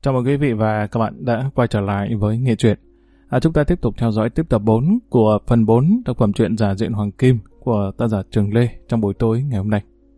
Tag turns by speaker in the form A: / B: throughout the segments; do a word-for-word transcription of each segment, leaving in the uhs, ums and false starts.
A: Chào mừng quý vị và các bạn đã quay trở lại với Nghe Truyện. À, chúng ta tiếp tục theo dõi tiếp tập bốn của phần bốn tác phẩm truyện Giả Diện Hoàng Kim của tác giả Trường Lê trong buổi tối ngày hôm nay.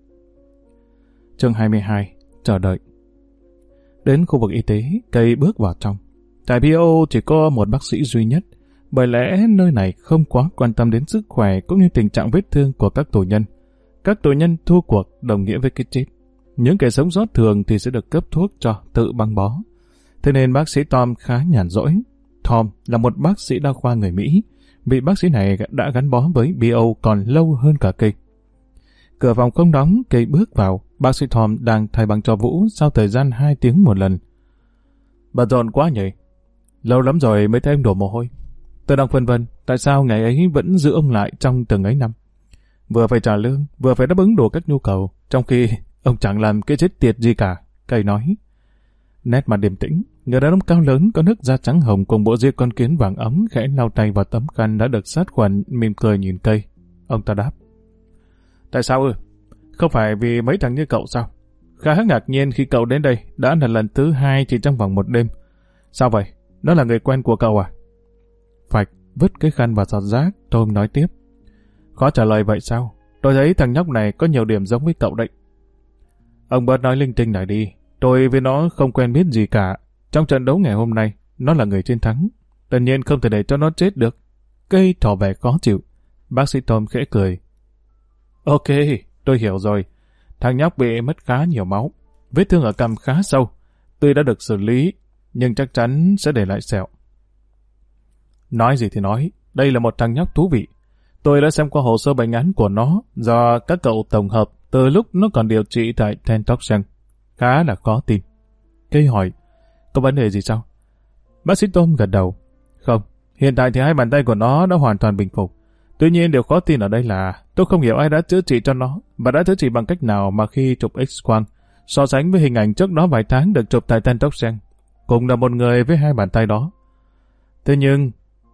A: Chương hai mươi hai. Chờ đợi. Đến khu vực y tế, cây bước vào trong. Tại pê o chỉ có một bác sĩ duy nhất, bởi lẽ nơi này không quá quan tâm đến sức khỏe cũng như tình trạng vết thương của các tù nhân. Các tù nhân thua cuộc đồng nghĩa với cái chết. Những kẻ sống sót thường thì sẽ được cấp thuốc cho tự băng bó. Thế nên bác sĩ Tom khá nhàn rỗi. Tom là một bác sĩ đa khoa người Mỹ. Vị bác sĩ này đã gắn bó với pê o còn lâu hơn cả Cây. Cửa phòng không đóng, Cây bước vào. Bác sĩ Tom đang thay băng cho Vũ sau thời gian hai tiếng một lần. Bận rộn quá nhỉ? Lâu lắm rồi mới thấy em đổ mồ hôi. Tôi đang phân vân tại sao ngày ấy vẫn giữ ông lại trong từng ấy năm. Vừa phải trả lương, vừa phải đáp ứng đủ các nhu cầu, trong khi ông chẳng làm cái chết tiệt gì cả. Cây nói. Nét mặt điềm tĩnh, người đàn ông cao lớn có nước da trắng hồng cùng bộ ria con kiến vàng ấm khẽ lau tay vào tấm khăn đã được sát khuẩn, mỉm cười nhìn Cây. Ông ta đáp. Tại sao ư? Không phải vì mấy thằng như cậu sao? Khá ngạc nhiên khi cậu đến đây đã là lần thứ hai chỉ trong vòng một đêm. Sao vậy? Nó là người quen của cậu à? Phạch vứt cái khăn vào giọt rác, Tom nói tiếp. Khó trả lời vậy sao? Tôi thấy thằng nhóc này có nhiều điểm giống với cậu đấy. Ông bớt nói linh tinh này đi. Tôi với nó không quen biết gì cả. Trong trận đấu ngày hôm nay, nó là người chiến thắng. Tất nhiên không thể để cho nó chết được. Cây tỏ vẻ khó chịu. Bác sĩ Tom khẽ cười. Ok, tôi hiểu rồi. Thằng nhóc bị mất khá nhiều máu. Vết thương ở cằm khá sâu. Tuy đã được xử lý, nhưng chắc chắn sẽ để lại sẹo. Nói gì thì nói, đây là một thằng nhóc thú vị. Tôi đã xem qua hồ sơ bệnh án của nó do các cậu tổng hợp từ lúc nó còn điều trị tại Tentoxen. Khá là khó tin. Cây hỏi, có vấn đề gì sao? Bác sĩ Tom gật đầu. Không, hiện tại thì hai bàn tay của nó đã hoàn toàn bình phục. Tuy nhiên điều khó tin ở đây là tôi không hiểu ai đã chữa trị cho nó và đã chữa trị bằng cách nào mà khi chụp X-quang so sánh với hình ảnh trước đó vài tháng được chụp tại Tentoxen, cùng là một người với hai bàn tay đó. Thế nhưng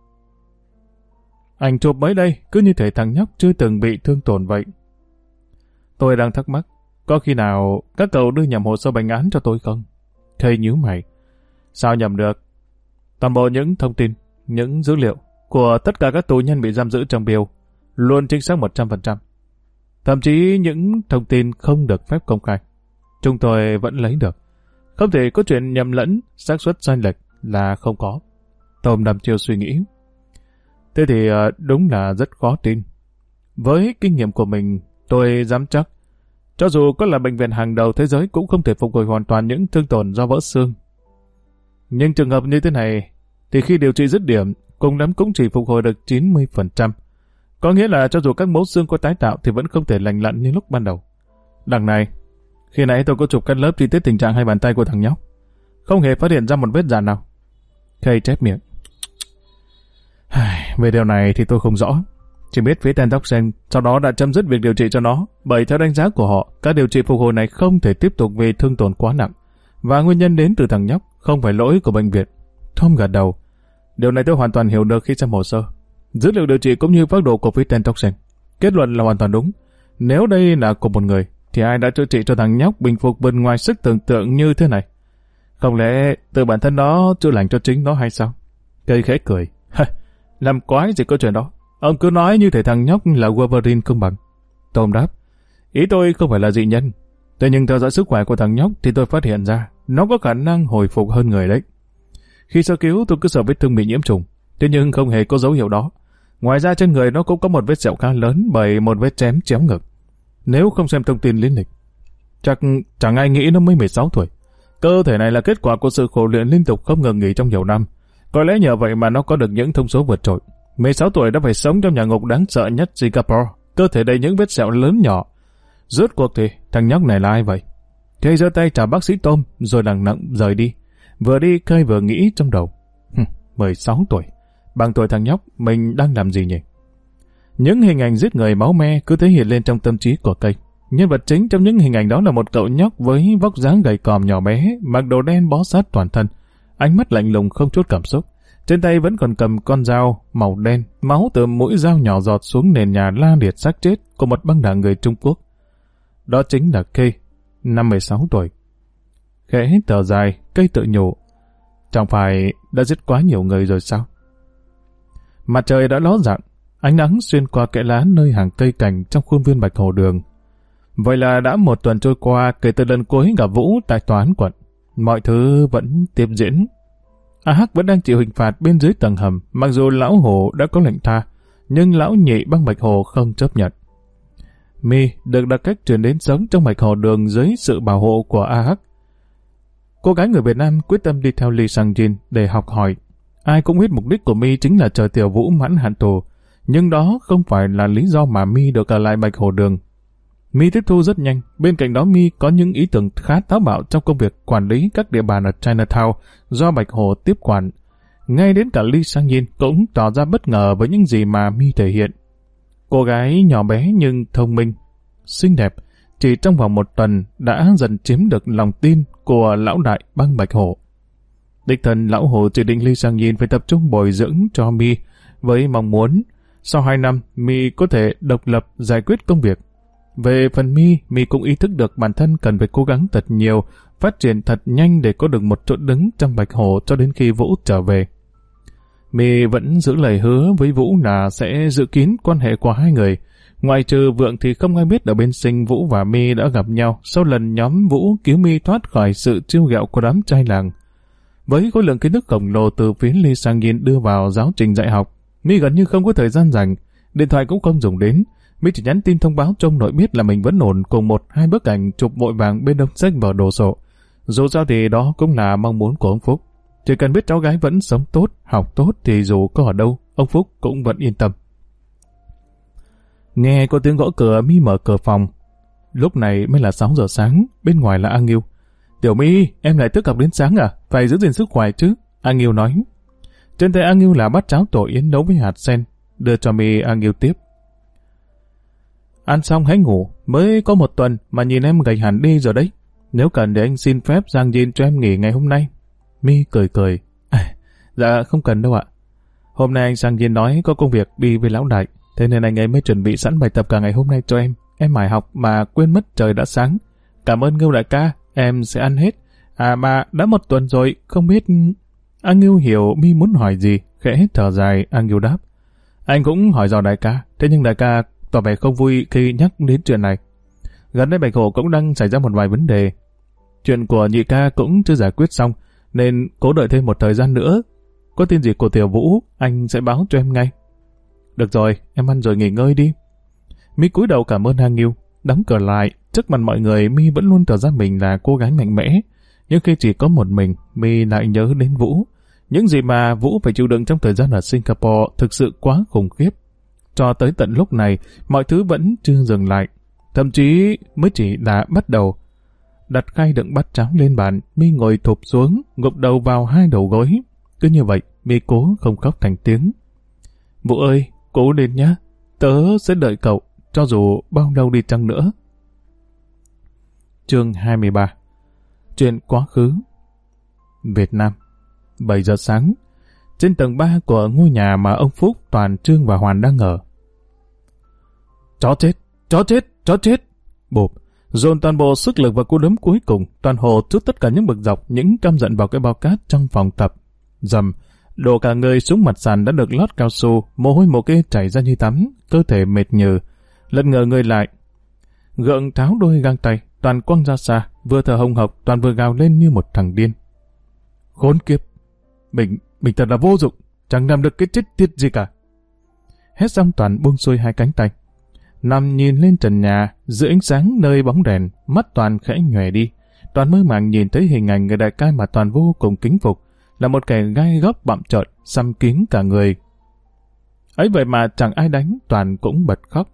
A: ảnh chụp mới đây cứ như thể thằng nhóc chưa từng bị thương tổn vậy. Tôi đang thắc mắc, có khi nào các cậu đưa nhầm hồ sơ bệnh án cho tôi không? Thầy nhíu mày. Sao nhầm được? Toàn bộ những thông tin, những dữ liệu của tất cả các tù nhân bị giam giữ trong Bill luôn chính xác một trăm phần trăm. Thậm chí những thông tin không được phép công khai, chúng tôi vẫn lấy được. Không thể có chuyện nhầm lẫn, xác suất sai lệch là không có. Tom đăm chiêu suy nghĩ. Thế thì đúng là rất khó tin. Với kinh nghiệm của mình, tôi dám chắc, cho dù có là bệnh viện hàng đầu thế giới cũng không thể phục hồi hoàn toàn những thương tổn do vỡ xương. Nhưng trường hợp như thế này, thì khi điều trị dứt điểm, cùng lắm cũng chỉ phục hồi được chín mươi phần trăm. Có nghĩa là cho dù các mẫu xương có tái tạo thì vẫn không thể lành lặn như lúc ban đầu. Đằng này, khi nãy tôi có chụp cắt lớp chi tiết tình trạng hai bàn tay của thằng nhóc. Không hề phát hiện ra một vết dạn nào. Kay chép miệng. Về điều này thì tôi không rõ. Chỉ biết phía Tentoxen sau đó đã chấm dứt việc điều trị cho nó, bởi theo đánh giá của họ, các điều trị phục hồi này không thể tiếp tục vì thương tổn quá nặng. Và nguyên nhân đến từ thằng nhóc, không phải lỗi của bệnh viện. Tom gật đầu. Điều này tôi hoàn toàn hiểu được khi xem hồ sơ. Dữ liệu điều trị cũng như phác đồ của phía Tentoxen. Kết luận là hoàn toàn đúng. Nếu đây là của một người, thì ai đã chữa trị cho thằng nhóc bình phục vượt ngoài sức tưởng tượng như thế này? Không lẽ từ bản thân nó chữa lành cho chính nó hay sao? Cây khẽ cười. Làm quái gì có chuyện đó. Ông cứ nói như thể thằng nhóc là Wolverine không bằng. Tom đáp. Ý tôi không phải là dị nhân. Thế nhưng theo dõi sức khỏe của thằng nhóc thì tôi phát hiện ra nó có khả năng hồi phục hơn người đấy. Khi sơ cứu tôi cứ sợ vết thương bị nhiễm trùng. Thế nhưng không hề có dấu hiệu đó. Ngoài ra trên người nó cũng có một vết sẹo khá lớn bởi một vết chém chéo ngực. Nếu không xem thông tin lý lịch, chắc chẳng ai nghĩ nó mới mười sáu tuổi. Cơ thể này là kết quả của sự khổ luyện liên tục không ngừng nghỉ trong nhiều năm. Có lẽ nhờ vậy mà nó có được những thông số vượt trội. mười sáu tuổi đã phải sống trong nhà ngục đáng sợ nhất Singapore, cơ thể đầy những vết sẹo lớn nhỏ. Rốt cuộc thì thằng nhóc này là ai vậy? Kay giơ tay chào bác sĩ Tom rồi lặng lặng rời đi. Vừa đi Kay vừa nghĩ trong đầu. mười sáu tuổi, bằng tuổi thằng nhóc, mình đang làm gì nhỉ? Những hình ảnh giết người máu me cứ thế hiện lên trong tâm trí của Kay. Nhân vật chính trong những hình ảnh đó là một cậu nhóc với vóc dáng gầy còm nhỏ bé, mặc đồ đen bó sát toàn thân, ánh mắt lạnh lùng không chút cảm xúc. Trên tay vẫn còn cầm con dao màu đen, máu từ mũi dao nhỏ giọt xuống nền nhà la liệt xác chết của một băng đảng người Trung Quốc. Đó chính là Kay, năm mười sáu tuổi. Khẽ thở dài, Kay tự nhủ, Chẳng phải đã giết quá nhiều người rồi sao? Mặt trời đã ló dạng, ánh nắng xuyên qua kẽ lá nơi hàng cây cảnh trong khuôn viên Bạch Hồ Đường. Vậy là đã một tuần trôi qua kể từ lần cuối gặp Vũ tại tòa án quận. Mọi thứ vẫn tiếp diễn. A Hắc vẫn đang chịu hình phạt bên dưới tầng hầm, mặc dù lão Hồ đã có lệnh tha, nhưng lão nhị băng Bạch Hồ không chấp nhận. My được đặt cách chuyển đến sống trong Bạch Hồ Đường dưới sự bảo hộ của A Hắc. Cô gái người Việt Nam quyết tâm đi theo Lee Sang-jin để học hỏi. Ai cũng biết mục đích của My chính là chờ Tiểu Vũ mãn hạn tù, nhưng đó không phải là lý do mà My được ở lại Bạch Hồ Đường. My tiếp thu rất nhanh, bên cạnh đó My có những ý tưởng khá táo bạo trong công việc quản lý các địa bàn ở Chinatown do Bạch Hồ tiếp quản. Ngay đến cả Lee Sang-jin cũng tỏ ra bất ngờ với những gì mà My thể hiện. Cô gái nhỏ bé nhưng thông minh, xinh đẹp, chỉ trong vòng một tuần đã dần chiếm được lòng tin của lão đại băng Bạch Hồ. Đích thân lão Hồ chỉ định Lee Sang-jin phải tập trung bồi dưỡng cho My với mong muốn sau hai năm My có thể độc lập giải quyết công việc. Về phần My, My cũng ý thức được bản thân cần phải cố gắng thật nhiều, phát triển thật nhanh để có được một chỗ đứng trong Bạch Hồ cho đến khi Vũ trở về. My vẫn giữ lời hứa với Vũ là sẽ giữ kín quan hệ của hai người. Ngoài trừ Vượng thì không ai biết ở bên Sinh Vũ và My đã gặp nhau sau lần nhóm Vũ cứu My thoát khỏi sự trêu ghẹo của đám trai làng. Với khối lượng kiến thức khổng lồ từ phía Lee Sang-jin đưa vào giáo trình dạy học, My gần như không có thời gian rảnh, điện thoại cũng không dùng đến. My chỉ nhắn tin thông báo cho ông nội biết là mình vẫn ổn cùng một hai bức ảnh chụp vội vàng bên đống sách và đồ sộ. Dù sao thì đó cũng là mong muốn của ông Phúc. Chỉ cần biết cháu gái vẫn sống tốt, học tốt thì dù có ở đâu, ông Phúc cũng vẫn yên tâm. Nghe có tiếng gõ cửa, My mở cửa phòng. Lúc này mới là sáu giờ sáng, bên ngoài là A Nghiêu. Tiểu My, em lại thức học đến sáng à? Phải giữ gìn sức khỏe chứ? A Nghiêu nói. Trên tay A Nghiêu là bát cháo tổ yến nấu với hạt sen, đưa cho My. A Nghiêu tiếp. Ăn xong hãy ngủ, mới có một tuần mà nhìn em gầy hẳn đi rồi đấy. Nếu cần để anh xin phép Sang-jin cho em nghỉ ngày hôm nay. My cười cười. À, dạ không cần đâu ạ. Hôm nay anh Sang-jin nói có công việc đi với lão đại, thế nên anh ấy mới chuẩn bị sẵn bài tập cả ngày hôm nay cho em. Em mải học mà quên mất trời đã sáng. Cảm ơn Ngưu đại ca, em sẽ ăn hết. À mà đã một tuần rồi, không biết... A Ngưu hiểu My muốn hỏi gì, khẽ thở dài. A Ngưu đáp. Anh cũng hỏi dò đại ca, thế nhưng đại ca tỏ vẻ không vui khi nhắc đến chuyện này. Gần đây Bạch Hồ cũng đang xảy ra một vài vấn đề. Chuyện của nhị ca cũng chưa giải quyết xong, nên cố đợi thêm một thời gian nữa. Có tin gì của Tiểu Vũ, anh sẽ báo cho em ngay. Được rồi, em ăn rồi nghỉ ngơi đi. My cúi đầu cảm ơn A Nghiêu, đóng cửa lại. Trước mặt mọi người, My vẫn luôn tỏ ra mình là cô gái mạnh mẽ. Nhưng khi chỉ có một mình, My lại nhớ đến Vũ. Những gì mà Vũ phải chịu đựng trong thời gian ở Singapore thực sự quá khủng khiếp. Cho tới tận lúc này, mọi thứ vẫn chưa dừng lại. Thậm chí mới chỉ đã bắt đầu. Đặt khay đựng bát cháo lên bàn, My ngồi thụp xuống, gục đầu vào hai đầu gối. Cứ như vậy, My cố không khóc thành tiếng. Vũ ơi, cố lên nhé. Tớ sẽ đợi cậu, cho dù bao lâu đi chăng nữa. Chương hai mươi ba. Chuyện quá khứ. Việt Nam. bảy giờ sáng. Trên tầng ba của ngôi nhà mà ông Phúc, Toàn, Trương và Hoàn đang ở. Chó chết, chó chết, chó chết. Bộp, dồn toàn bộ sức lực vào cú đấm cuối cùng, Toàn Hồ trút tất cả những bực dọc, những căm giận vào cái bao cát trong phòng tập. Dầm, đổ cả người xuống mặt sàn đã được lót cao su, mồ hôi mồ kê chảy ra như tắm, cơ thể mệt nhừ. Lật ngờ người lại, gượng tháo đôi găng tay, Toàn quăng ra xa, vừa thở hồng hộc, Toàn vừa gào lên như một thằng điên. Khốn kiếp, mình, mình thật là vô dụng, chẳng làm được cái chết tiệt gì cả. Hết xong Toàn buông xuôi hai cánh tay, nằm nhìn lên trần nhà, giữa ánh sáng nơi bóng đèn, mắt Toàn khẽ nhòe đi. Toàn mơ màng nhìn thấy hình ảnh người đại ca mà Toàn vô cùng kính phục, là một kẻ gai góc bặm trợn, xăm kín cả người. Ấy vậy mà chẳng ai đánh, Toàn cũng bật khóc.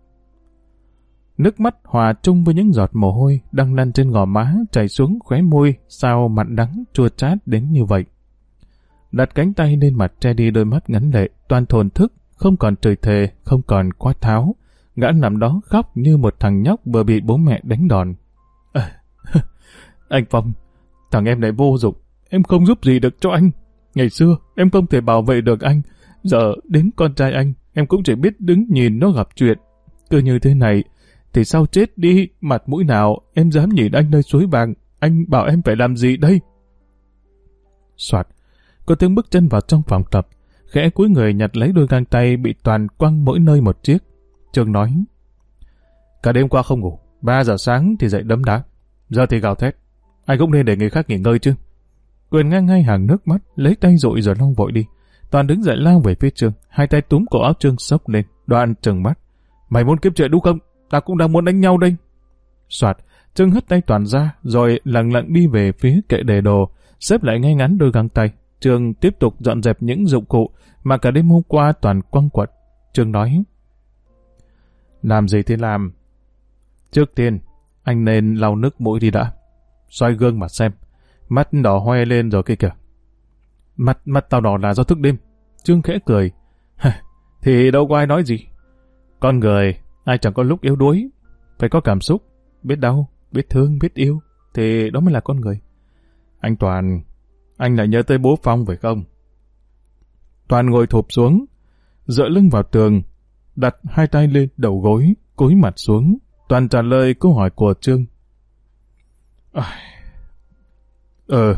A: Nước mắt hòa chung với những giọt mồ hôi đang lăn trên gò má, chảy xuống khóe môi, sao mặn đắng chua chát đến như vậy. Đặt cánh tay lên mặt che đi đôi mắt ngấn lệ, Toàn thổn thức, không còn chửi thề, không còn quát tháo. Gã nằm đó khóc như một thằng nhóc vừa bị bố mẹ đánh đòn. À, anh Phong, thằng em này vô dụng, em không giúp gì được cho anh. Ngày xưa, em không thể bảo vệ được anh. Giờ, đến con trai anh, em cũng chỉ biết đứng nhìn nó gặp chuyện. Cứ như thế này, thì sau chết đi, mặt mũi nào em dám nhìn anh nơi suối vàng, anh bảo em phải làm gì đây? Soạt, có tiếng bước chân vào trong phòng tập, khẽ cúi người nhặt lấy đôi găng tay bị Toàn quăng mỗi nơi một chiếc. Trương nói: cả đêm qua không ngủ, ba giờ sáng thì dậy đấm đá, giờ thì gào thét. Anh cũng nên để người khác nghỉ ngơi chứ. Quyền ngang ngay hàng nước mắt, lấy tay dụi rồi lau vội đi. Toàn đứng dậy lao về phía Trương, hai tay túm cổ áo Trương xốc lên. Đoạn trừng mắt: mày muốn kiếm chuyện đúng không? Ta cũng đang muốn đánh nhau đây. Soạt, Trương hất tay Toàn ra, rồi lặng lặng đi về phía kệ để đồ, xếp lại ngay ngắn đôi găng tay. Trương tiếp tục dọn dẹp những dụng cụ mà cả đêm hôm qua Toàn quăng quật. Trương nói: làm gì thì làm. Trước tiên, anh nên lau nước mũi đi đã. Xoay gương mà xem. Mắt đỏ hoe lên rồi kia kìa. Mặt mặt tao đỏ là do thức đêm. Trương khẽ cười. Thì đâu có ai nói gì. Con người, ai chẳng có lúc yếu đuối. Phải có cảm xúc, biết đau, biết thương, biết yêu. Thì đó mới là con người. Anh Toàn, anh lại nhớ tới bố Phong phải không? Toàn ngồi thụp xuống, dựa lưng vào tường, đặt hai tay lên đầu gối, cúi mặt xuống. Toàn trả lời câu hỏi của Trương. À, ờ.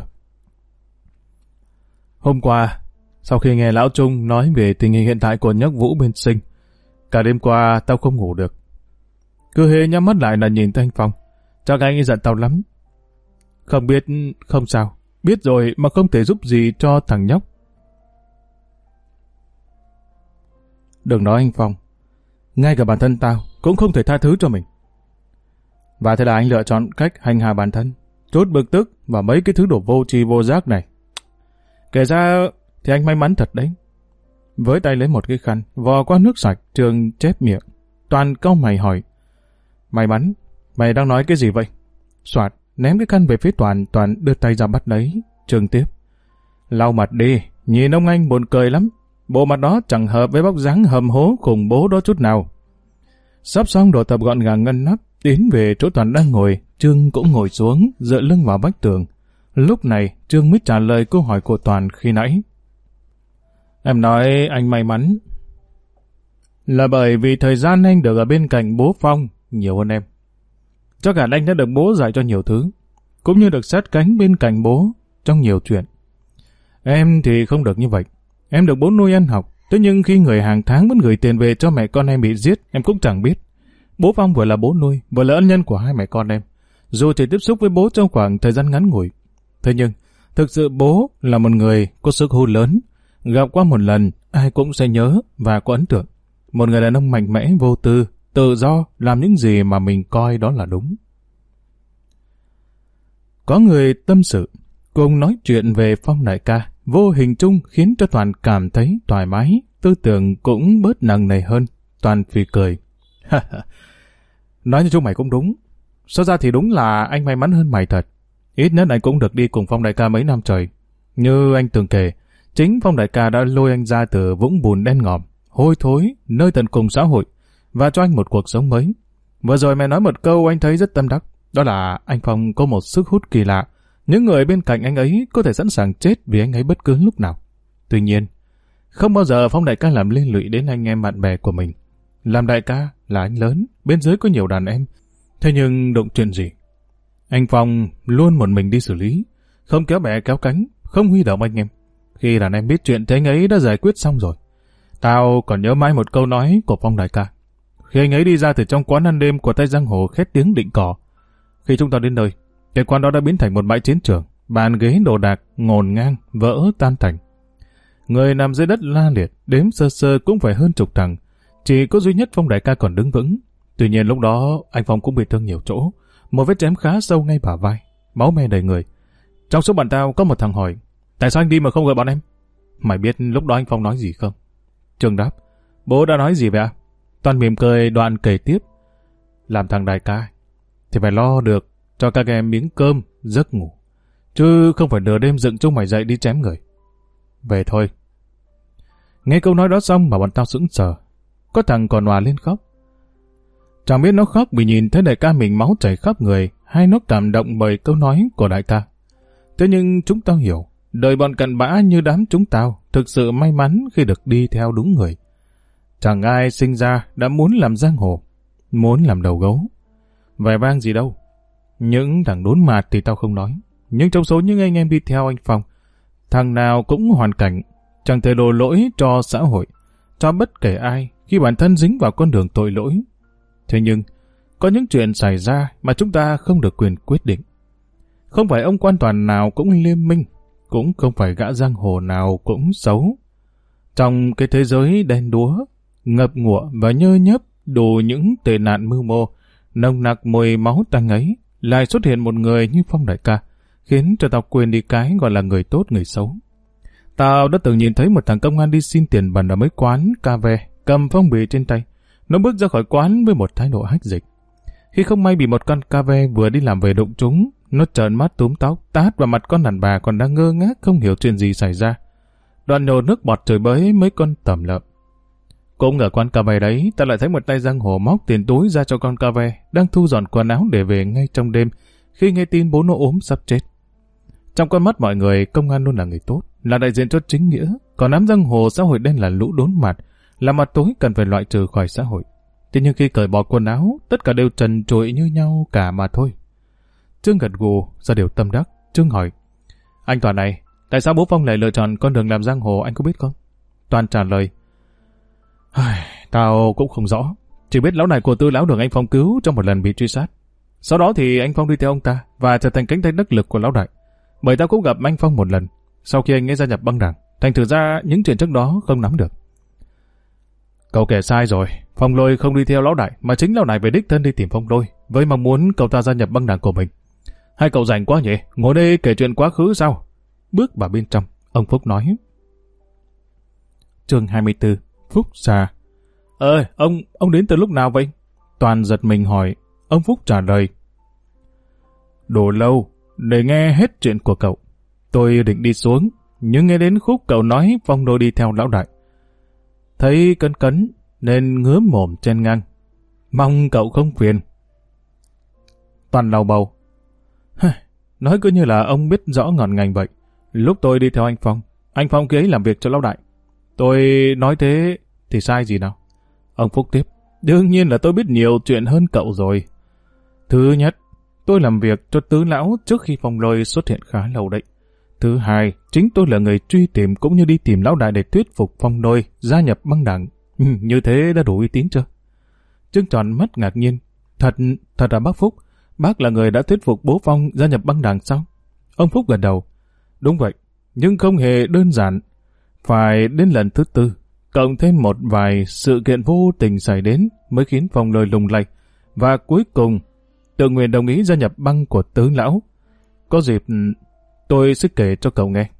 A: Hôm qua, sau khi nghe Lão Trung nói về tình hình hiện tại của nhóc Vũ bên Sinh, cả đêm qua tao không ngủ được. Cứ hễ nhắm mắt lại là nhìn thấy anh Phong. Chắc anh ấy giận tao lắm. Không biết, không sao. Biết rồi mà không thể giúp gì cho thằng nhóc. Đừng nói anh Phong. Ngay cả bản thân tao cũng không thể tha thứ cho mình. Và thế là anh lựa chọn cách hành hạ bản thân, trút bực tức và mấy cái thứ đồ vô tri vô giác này. Kể ra thì anh may mắn thật đấy. Với tay lấy một cái khăn, vò qua nước sạch, Trương chép miệng. Toàn cau mày hỏi: may mắn? Mày đang nói cái gì vậy? Soạt, ném cái khăn về phía Toàn, Toàn đưa tay ra bắt lấy. Trương tiếp: lau mặt đi, nhìn ông anh buồn cười lắm. Bộ mặt đó chẳng hợp với bóc dáng hầm hố cùng bố đó chút nào. Sắp xong đồ tập gọn gàng ngăn nắp, tiến về chỗ Toàn đang ngồi, Trương cũng ngồi xuống, dựa lưng vào vách tường. Lúc này, Trương mới trả lời câu hỏi của Toàn khi nãy. Em nói anh may mắn là bởi vì thời gian anh được ở bên cạnh bố Phong nhiều hơn em. Chắc hẳn anh đã được bố dạy cho nhiều thứ, cũng như được sát cánh bên cạnh bố trong nhiều chuyện. Em thì không được như vậy. Em được bố nuôi ăn học, thế nhưng khi người hàng tháng vẫn gửi tiền về cho mẹ con em bị giết, em cũng chẳng biết. Bố Phong vừa là bố nuôi, vừa là ân nhân của hai mẹ con em, dù chỉ tiếp xúc với bố trong khoảng thời gian ngắn ngủi. Thế nhưng, thực sự bố là một người có sức hút lớn, gặp qua một lần, ai cũng sẽ nhớ và có ấn tượng. Một người đàn ông mạnh mẽ, vô tư, tự do, làm những gì mà mình coi đó là đúng. Có người tâm sự, cùng nói chuyện về Phong đại ca, vô hình chung khiến cho Toàn cảm thấy thoải mái, tư tưởng cũng bớt nặng nề hơn. Toàn phì cười. Nói như chúng mày cũng đúng. Số ra thì đúng là anh may mắn hơn mày thật. Ít nhất anh cũng được đi cùng Phong đại ca mấy năm trời. Như anh từng kể, chính Phong đại ca đã lôi anh ra từ vũng bùn đen ngòm, hôi thối, nơi tận cùng xã hội, và cho anh một cuộc sống mới. Vừa rồi mày nói một câu anh thấy rất tâm đắc, đó là anh Phong có một sức hút kỳ lạ. Những người bên cạnh anh ấy có thể sẵn sàng chết vì anh ấy bất cứ lúc nào. Tuy nhiên, không bao giờ Phong đại ca làm liên lụy đến anh em bạn bè của mình. Làm đại ca là anh lớn, bên dưới có nhiều đàn em. Thế nhưng đụng chuyện gì, anh Phong luôn một mình đi xử lý, không kéo bè kéo cánh, không huy động anh em. Khi đàn em biết chuyện thì anh ấy đã giải quyết xong rồi. Tao còn nhớ mãi một câu nói của Phong đại ca. Khi anh ấy đi ra từ trong quán ăn đêm của tay giang hồ khét tiếng định cỏ. Khi chúng ta đến nơi, cái quán đó đã biến thành một bãi chiến trường, bàn ghế đồ đạc ngổn ngang, vỡ tan tành. Người nằm dưới đất la liệt, đếm sơ sơ cũng phải hơn chục thằng. Chỉ có duy nhất Phong đại ca còn đứng vững. Tuy nhiên lúc đó anh Phong cũng bị thương nhiều chỗ, một vết chém khá sâu ngay bả vai, máu me đầy người. Trong số bạn tao có một thằng hỏi: tại sao anh đi mà không gọi bọn em? Mày biết lúc đó anh Phong nói gì không? Trường đáp: bố đã nói gì vậy ạ? Toàn mỉm cười đoạn kể tiếp: làm thằng đại ca thì phải lo được cho các em miếng cơm, giấc ngủ, chứ không phải nửa đêm dựng chúng mày dậy đi chém người. Về thôi. Nghe câu nói đó xong mà bọn tao sững sờ. Có thằng còn òa lên khóc. Chẳng biết nó khóc vì nhìn thấy đại ca mình máu chảy khắp người, hay nó cảm động bởi câu nói của đại ca. Thế nhưng chúng tao hiểu, đời bọn cặn bã như đám chúng tao thực sự may mắn khi được đi theo đúng người. Chẳng ai sinh ra đã muốn làm giang hồ, muốn làm đầu gấu. Vẻ vang gì đâu. Những thằng đốn mạt thì tao không nói. Nhưng trong số những anh em đi theo anh Phong, Thằng nào cũng hoàn cảnh, chẳng thể đổ lỗi cho xã hội, cho bất kể ai khi bản thân dính vào con đường tội lỗi. Thế nhưng, có những chuyện xảy ra mà chúng ta không được quyền quyết định. Không phải ông quan toàn nào cũng liêm minh, cũng không phải gã giang hồ nào cũng xấu. Trong cái thế giới đen đúa, ngập ngụa và nhơ nhớp đủ những tệ nạn mưu mô, nồng nặc mùi máu tanh ấy, lại xuất hiện một người như Phong đại ca, khiến cho tao quên đi cái gọi là người tốt người xấu. Tao đã từng nhìn thấy một thằng công an đi xin tiền bẩn ở mấy quán cà phê, cầm phong bì trên tay. Nó bước ra khỏi quán với một thái độ hách dịch. Khi không may bị một con cà phê vừa đi làm về đụng trúng, nó trợn mắt túm tóc, tát vào mặt con đàn bà còn đang ngơ ngác không hiểu chuyện gì xảy ra. Đoạn nhổ nước bọt chửi bới mấy con tầm lợm. Cũng ở quán cà phê đấy, ta lại thấy một tay giang hồ móc tiền túi ra cho con cà phê, đang thu dọn quần áo để về ngay trong đêm, khi nghe tin bố nó ốm sắp chết. Trong con mắt mọi người, công an luôn là người tốt, là đại diện cho chính nghĩa, còn đám giang hồ xã hội đen là lũ đốn mặt, là mặt tối cần phải loại trừ khỏi xã hội. Thế nhưng khi cởi bỏ quần áo, tất cả đều trần trụi như nhau cả mà thôi. Trương gật gù ra điều tâm đắc. Trương hỏi: Anh Toàn này, tại sao bố Phong lại lựa chọn con đường làm giang hồ, anh có biết không? Toàn trả lời: Tao cũng không rõ, chỉ biết lão này của Tư lão được anh Phong cứu trong một lần bị truy sát. Sau đó thì anh Phong đi theo ông ta và trở thành cánh tay đắc lực của lão đại. Bởi tao cũng gặp anh Phong một lần sau khi anh ấy gia nhập băng đảng, thành thử ra những chuyện trước đó không nắm được. Cậu kể sai rồi, Phong Lôi không đi theo lão đại mà chính lão đại về đích thân đi tìm Phong Lôi với mong muốn cậu ta gia nhập băng đảng của mình. Hai cậu rảnh quá nhỉ, ngồi đây kể chuyện quá khứ sao? Bước vào bên trong, ông Phúc nói. Chương hai mươi tư. Phúc già. Ơi, ông, ông đến từ lúc nào vậy? Toàn giật mình hỏi. Ông Phúc trả lời: Đủ lâu để nghe hết chuyện của cậu. Tôi định đi xuống, nhưng nghe đến khúc cậu nói Phong Lôi đi theo lão đại, thấy cấn cấn nên ngứa mồm chen ngang. Mong cậu không phiền. Toàn lầu bầu. Nói cứ như là ông biết rõ ngọn ngành vậy. Lúc tôi đi theo anh Phong, anh Phong kia ấy làm việc cho lão đại. Tôi nói thế thì sai gì nào? Ông Phúc tiếp: Đương nhiên là tôi biết nhiều chuyện hơn cậu rồi. Thứ nhất, tôi làm việc cho Tứ lão trước khi Phong Lôi xuất hiện khá lâu đấy. Thứ hai, chính tôi là người truy tìm cũng như đi tìm lão đại để thuyết phục Phong Lôi gia nhập băng đảng. Như thế đã đủ uy tín chưa? Trương tròn mắt ngạc nhiên. Thật, thật là bác Phúc, bác là người đã thuyết phục bố Phong gia nhập băng đảng sao? Ông Phúc gật đầu. Đúng vậy, nhưng không hề đơn giản. Phải đến lần thứ tư, cộng thêm một vài sự kiện vô tình xảy đến mới khiến Phong Lôi lùng lay, và cuối cùng tự nguyện đồng ý gia nhập băng của Tứ lão. Có dịp tôi sẽ kể cho cậu nghe.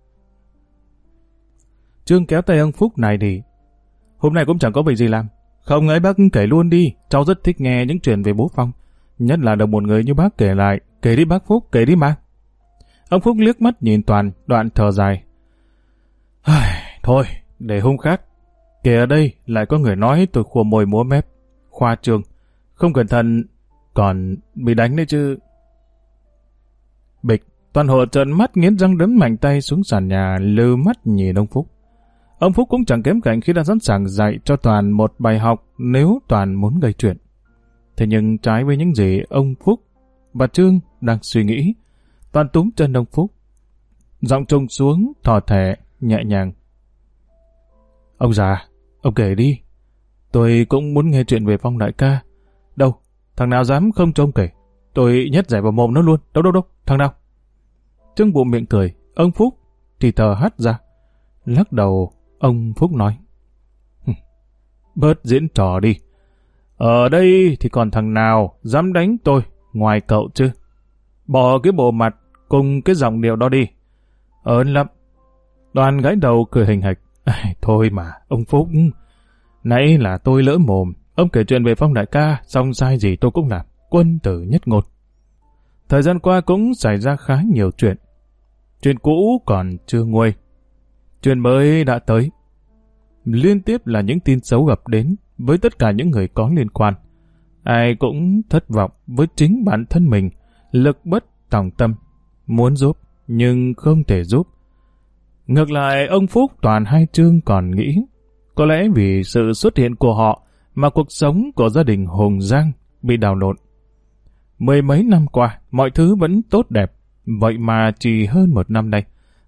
A: Trương kéo tay ông Phúc này đi. Hôm nay cũng chẳng có việc gì làm. Không ấy bác kể luôn đi, cháu rất thích nghe những chuyện về bố Phong. Nhất là được một người như bác kể lại. Kể đi bác Phúc, kể đi mà. Ông Phúc liếc mắt nhìn Toàn, đoạn thở dài. Thôi, để hôm khác. Kể ở đây lại có người nói tôi khua môi múa mép, khoa trương, không cẩn thận còn bị đánh đấy chứ. Bịch. Toàn hộ trợn mắt nghiến răng đấm mạnh tay xuống sàn nhà, lừ mắt nhìn ông Phúc. Ông Phúc cũng chẳng kém cạnh khi đã sẵn sàng dạy cho Toàn một bài học nếu Toàn muốn gây chuyện. Thế nhưng trái với những gì ông Phúc và Trương đang suy nghĩ, Toàn túm chân ông Phúc, giọng trùng xuống, thò thẻ, nhẹ nhàng. Ông già, ông kể đi. Tôi cũng muốn nghe chuyện về Phong đại ca. Đâu, thằng nào dám không cho ông kể, tôi nhét giải vào mồm nó luôn. Đâu đâu đâu, thằng nào? Trương bụng miệng cười, ông Phúc thì thở hắt ra. Lắc đầu, ông Phúc nói: Bớt diễn trò đi. Ở đây thì còn thằng nào dám đánh tôi ngoài cậu chứ? Bỏ cái bộ mặt cùng cái giọng điệu đó đi. Ớn lắm. Đoàn gãi đầu cười hình hạch. Thôi mà, ông Phúc, nãy là tôi lỡ mồm. Ông kể chuyện về Phong đại ca, xong sai gì tôi cũng làm. Quân tử nhất ngôn. Thời gian qua cũng xảy ra khá nhiều chuyện. Chuyện cũ còn chưa nguôi, chuyện mới đã tới. Liên tiếp là những tin xấu ập đến với tất cả những người có liên quan. Ai cũng thất vọng với chính bản thân mình, lực bất tòng tâm, muốn giúp nhưng không thể giúp. Ngược lại, ông Phúc, Toàn hai Trương còn nghĩ, có lẽ vì sự xuất hiện của họ mà cuộc sống của gia đình Hùng Giang bị đảo lộn. Mười mấy năm qua, mọi thứ vẫn tốt đẹp, vậy mà chỉ hơn một năm nay,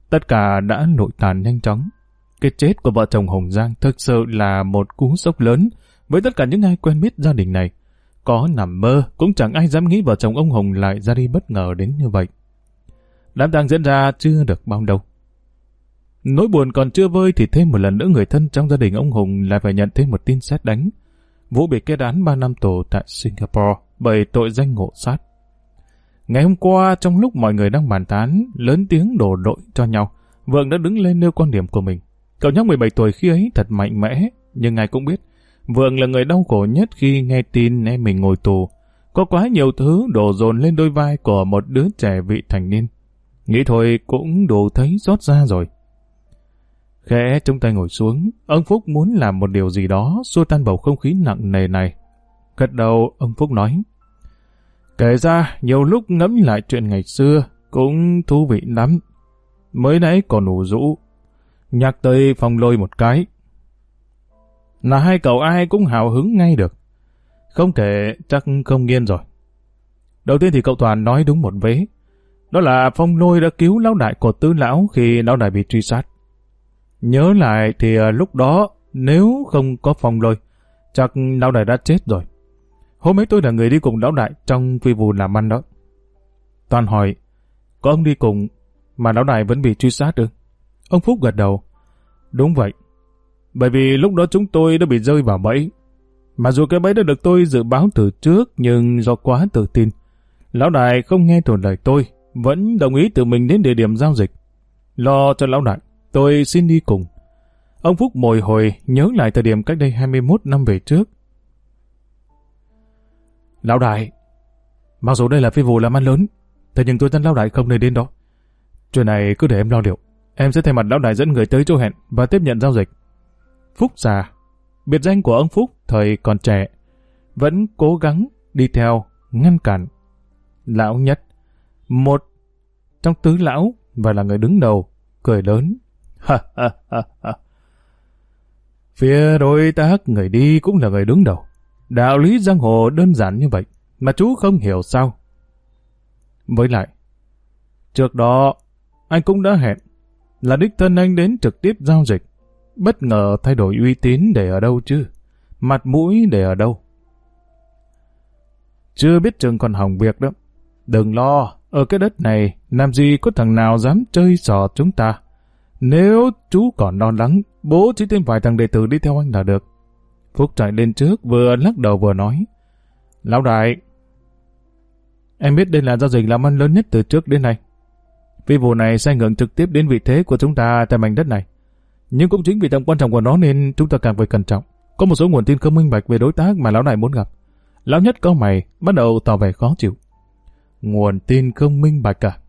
A: Tất cả đã lụi tàn nhanh chóng. Cái chết của vợ chồng Hồng Giang thực sự là một cú sốc lớn với tất cả những ai quen biết gia đình này. Có nằm mơ cũng chẳng ai dám nghĩ vợ chồng ông Hùng lại ra đi bất ngờ đến như vậy. Đám tang diễn ra chưa được bao lâu. Nỗi buồn còn chưa vơi thì thêm một lần nữa người thân trong gia đình ông Hùng lại phải nhận thêm một tin sét đánh. Vũ bị kết án ba năm tù tại Singapore bởi tội danh ngộ sát. Ngày hôm qua, trong lúc mọi người đang bàn tán, lớn tiếng đổ lỗi cho nhau, Vượng đã đứng lên nêu quan điểm của mình. Cậu nhóc mười bảy tuổi khi ấy thật mạnh mẽ, nhưng ai cũng biết, Vượng là người đau khổ nhất khi nghe tin em mình ngồi tù. Có quá nhiều thứ đổ dồn lên đôi vai của một đứa trẻ vị thành niên. Nghĩ thôi cũng đủ thấy xót xa rồi. Khẽ trong tay ngồi xuống, ông Phúc muốn làm một điều gì đó xua tan bầu không khí nặng nề này. Gật đầu, ông Phúc nói: Kể ra, nhiều lúc ngẫm lại chuyện ngày xưa cũng thú vị lắm. Mới nãy còn ủ rũ, nhắc tới Phong Lôi một cái, là hai cậu ai cũng hào hứng ngay được. Không thể chắc không nghiên rồi. Đầu tiên thì cậu Toàn nói đúng một vế. Đó là Phong Lôi đã cứu lão đại của Tứ lão khi lão đại bị truy sát. Nhớ lại thì lúc đó nếu không có Phong Lôi, chắc lão đại đã chết rồi. Hôm ấy tôi là người đi cùng lão đại trong phi vụ làm ăn đó. Toàn hỏi: Có ông đi cùng mà lão đại vẫn bị truy sát ư? Ông Phúc gật đầu: Đúng vậy. Bởi vì lúc đó chúng tôi đã bị rơi vào bẫy. Mặc dù cái bẫy đã được tôi dự báo từ trước, nhưng do quá tự tin, lão đại không nghe theo lời tôi, vẫn đồng ý tự mình đến địa điểm giao dịch. Lo cho lão đại, tôi xin đi cùng. Ông Phúc bồi hồi nhớ lại thời điểm cách đây hai mươi mốt năm về trước. Lão đại, mặc dù đây là phi vụ làm ăn lớn, thế nhưng tôi tin lão đại không nên đến đó. Chuyện này cứ để em lo liệu. Em sẽ thay mặt lão đại dẫn người tới chỗ hẹn và tiếp nhận giao dịch. Phúc già, biệt danh của ông Phúc thời còn trẻ, vẫn cố gắng đi theo, ngăn cản. Lão Nhất, một trong tứ lão và là người đứng đầu, cười lớn. Ha ha ha ha. Phía đối tác người đi cũng là người đứng đầu. Đạo lý giang hồ đơn giản như vậy mà chú không hiểu sao? Với lại, trước đó anh cũng đã hẹn là đích thân anh đến trực tiếp giao dịch. Bất ngờ thay đổi uy tín để ở đâu chứ? Mặt mũi để ở đâu? Chưa biết chừng còn hỏng việc đó. Đừng lo, ở cái đất này làm gì có thằng nào dám chơi xỏ chúng ta. Nếu chú còn lo lắng, bố chỉ thêm vài thằng đệ tử đi theo anh là được. Phúc chạy lên trước vừa lắc đầu vừa nói: Lão đại, em biết đây là giao dịch làm ăn lớn nhất từ trước đến nay. Phi vụ này sẽ ảnh hưởng trực tiếp đến vị thế của chúng ta tại mảnh đất này. Nhưng cũng chính vì tầm quan trọng của nó nên chúng ta càng phải cẩn trọng. Có một số nguồn tin không minh bạch về đối tác mà lão đại muốn gặp. Lão Nhất cau mày, bắt đầu tỏ vẻ khó chịu. Nguồn tin không minh bạch à?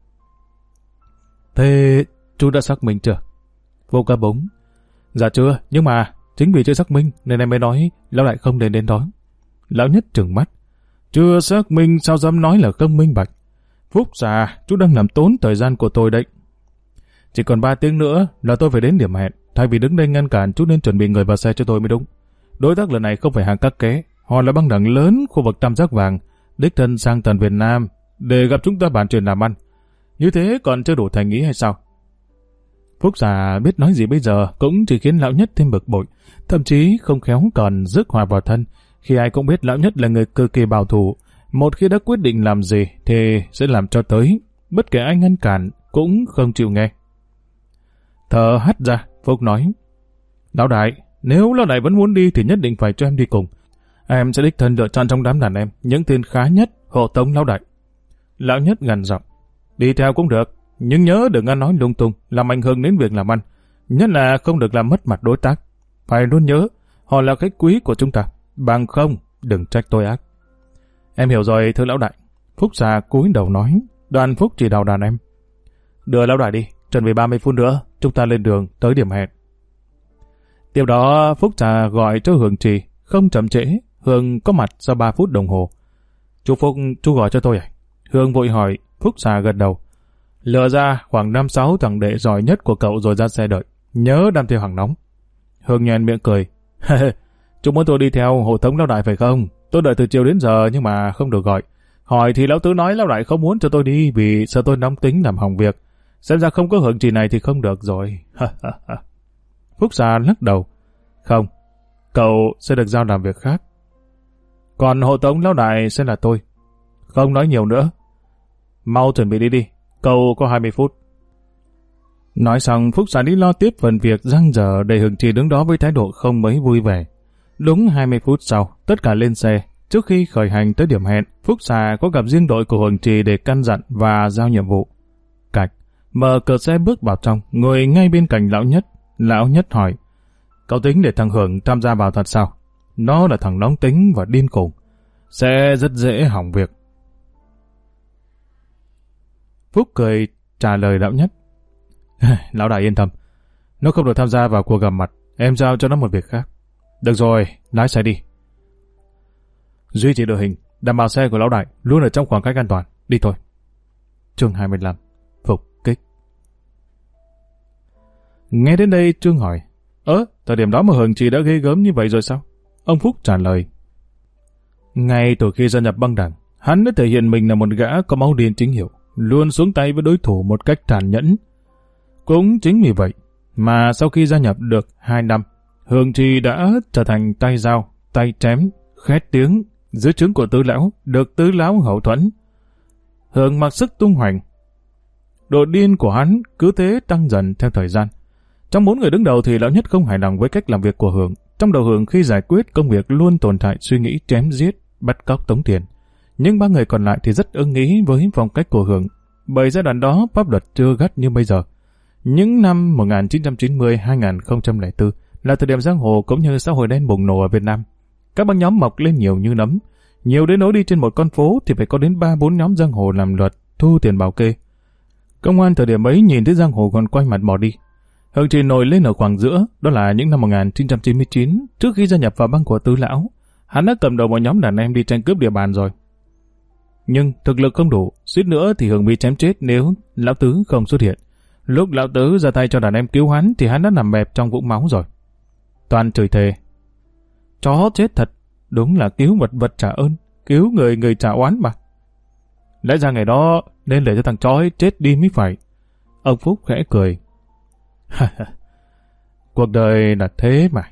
A: Thế chú đã xác minh chưa? Vô ca búng. Dạ chưa, nhưng mà chính vì chưa xác minh nên em mới nói lão đại không nên đến đó. Lão Nhất trừng mắt. Chưa xác minh sao dám nói là không minh bạch? Phúc già, chú đang làm tốn thời gian của tôi đấy. Chỉ còn ba tiếng nữa là tôi phải đến điểm hẹn. Thay vì đứng đây ngăn cản, chú nên chuẩn bị người vào xe cho tôi mới đúng. Đối tác lần này không phải hàng các kế, họ là băng đảng lớn khu vực Tam Giác Vàng, đích thân sang tận Việt Nam để gặp chúng ta bàn chuyện làm ăn. Như thế còn chưa đủ thành ý hay sao? Phúc già biết nói gì bây giờ cũng chỉ khiến lão Nhất thêm bực bội, thậm chí không khéo còn rước họa vào thân, khi ai cũng biết lão Nhất là người cực kỳ bảo thủ, một khi đã quyết định làm gì thì sẽ làm cho tới, bất kể ai ngăn cản cũng không chịu nghe. Thở hắt ra, Phúc nói: Lão đại, nếu lão đại vẫn muốn đi thì nhất định phải cho em đi cùng. Em sẽ đích thân lựa chọn trong đám đàn em những tên khá nhất hộ tống lão đại. Lão Nhất gằn giọng: Đi theo cũng được, nhưng nhớ đừng ăn nói lung tung làm ảnh hưởng đến việc làm ăn, nhất là không được làm mất mặt đối tác. Phải luôn nhớ họ là khách quý của chúng ta, bằng không đừng trách tôi ác. Em hiểu rồi thưa lão đại. Phúc già cúi đầu nói. Đoàn Phúc chỉ đạo đàn em: Đưa lão đại đi, chuẩn bị ba mươi phút nữa chúng ta lên đường tới điểm hẹn. Tiếp đó Phúc già gọi cho Hường Trì, không chậm trễ, Hương có mặt sau ba phút đồng hồ. Chú Phúc, chú gọi cho tôi à? Hương vội hỏi. Phúc già gật đầu. Lựa ra khoảng năm sáu thằng đệ giỏi nhất của cậu rồi ra xe đợi, nhớ đem theo hàng nóng. Hương nhoẻn miệng cười. Chú muốn tôi đi theo hộ tống lão đại phải không? Tôi đợi từ chiều đến giờ nhưng mà không được gọi. Hỏi thì lão tứ nói lão đại không muốn cho tôi đi vì sợ tôi nóng tính làm hỏng việc. Xem ra không có hưởng trì này thì không được rồi. Phúc Xà lắc đầu. Không, cậu sẽ được giao làm việc khác. Còn hộ tống lão đại sẽ là tôi. Không nói nhiều nữa. Mau chuẩn bị đi đi, cậu có hai mươi phút. Nói xong, Phúc Xà đi lo tiếp phần việc dang dở để Hưởng Trì đứng đó với thái độ không mấy vui vẻ. Đúng hai mươi phút sau, tất cả lên xe. Trước khi khởi hành tới điểm hẹn, Phúc Xà có gặp riêng đội của Hưởng Trì để căn dặn và giao nhiệm vụ. Cạch mở cửa xe bước vào trong, ngồi ngay bên cạnh lão Nhất. Lão Nhất hỏi, cậu tính để thằng Hưởng tham gia vào thật sao? Nó là thằng nóng tính và điên khùng, sẽ rất dễ hỏng việc. Phúc cười trả lời lão Nhất. Lão đại yên tâm, nó không được tham gia vào cuộc gặp mặt, em giao cho nó một việc khác. Được rồi, lái xe đi. Duy trì đội hình, đảm bảo xe của lão đại luôn ở trong khoảng cách an toàn. Đi thôi. Chương hai mươi lăm. Phục kích. Nghe đến đây Trương hỏi, ớ, thời điểm đó mà Hưởng Trì đã ghê gớm như vậy rồi sao? Ông Phúc trả lời, ngay từ khi gia nhập băng đảng, hắn đã thể hiện mình là một gã có máu điên chính hiệu, luôn xuống tay với đối thủ một cách tàn nhẫn. Cũng chính vì vậy mà sau khi gia nhập được hai năm, Hưởng Trì đã trở thành tay dao, tay chém, khét tiếng dưới trướng của Tứ lão, được Tứ lão hậu thuẫn. Hưởng mặc sức tung hoành. Độ điên của hắn cứ thế tăng dần theo thời gian. Trong bốn người đứng đầu thì lão Nhất không hài lòng với cách làm việc của Hưởng. Trong đầu Hưởng khi giải quyết công việc luôn tồn tại suy nghĩ chém giết, bắt cóc tống tiền. Nhưng ba người còn lại thì rất ưng ý với phong cách của Hưởng. Bởi giai đoạn đó pháp luật chưa gắt như bây giờ. Những năm một nghìn chín trăm chín mươi đến hai nghìn không trăm lẻ bốn là thời điểm giang hồ cũng như xã hội đen bùng nổ ở Việt Nam. Các băng nhóm mọc lên nhiều như nấm. Nhiều đến nỗi đi trên một con phố thì phải có đến ba bốn nhóm giang hồ làm luật, thu tiền bảo kê. Công an thời điểm ấy nhìn thấy giang hồ còn quay mặt bỏ đi. Hưởng Trì nổi lên ở khoảng giữa, đó là những năm một nghìn chín trăm chín mươi chín, trước khi gia nhập vào băng của Tứ lão. Hắn đã cầm đầu một nhóm đàn em đi tranh cướp địa bàn rồi. Nhưng thực lực không đủ, suýt nữa thì Hưởng bị chém chết nếu lão Tứ không xuất hiện. Lúc lão Tứ ra tay cho đàn em cứu hắn thì hắn đã nằm bẹp trong vũng máu rồi. Toàn chửi thề. Chó chết thật, đúng là cứu vật vật trả ơn, cứu người người trả oán mà. Lẽ ra ngày đó nên để cho thằng chó ấy chết đi mới phải. Ông Phúc khẽ cười. Cuộc đời là thế mà.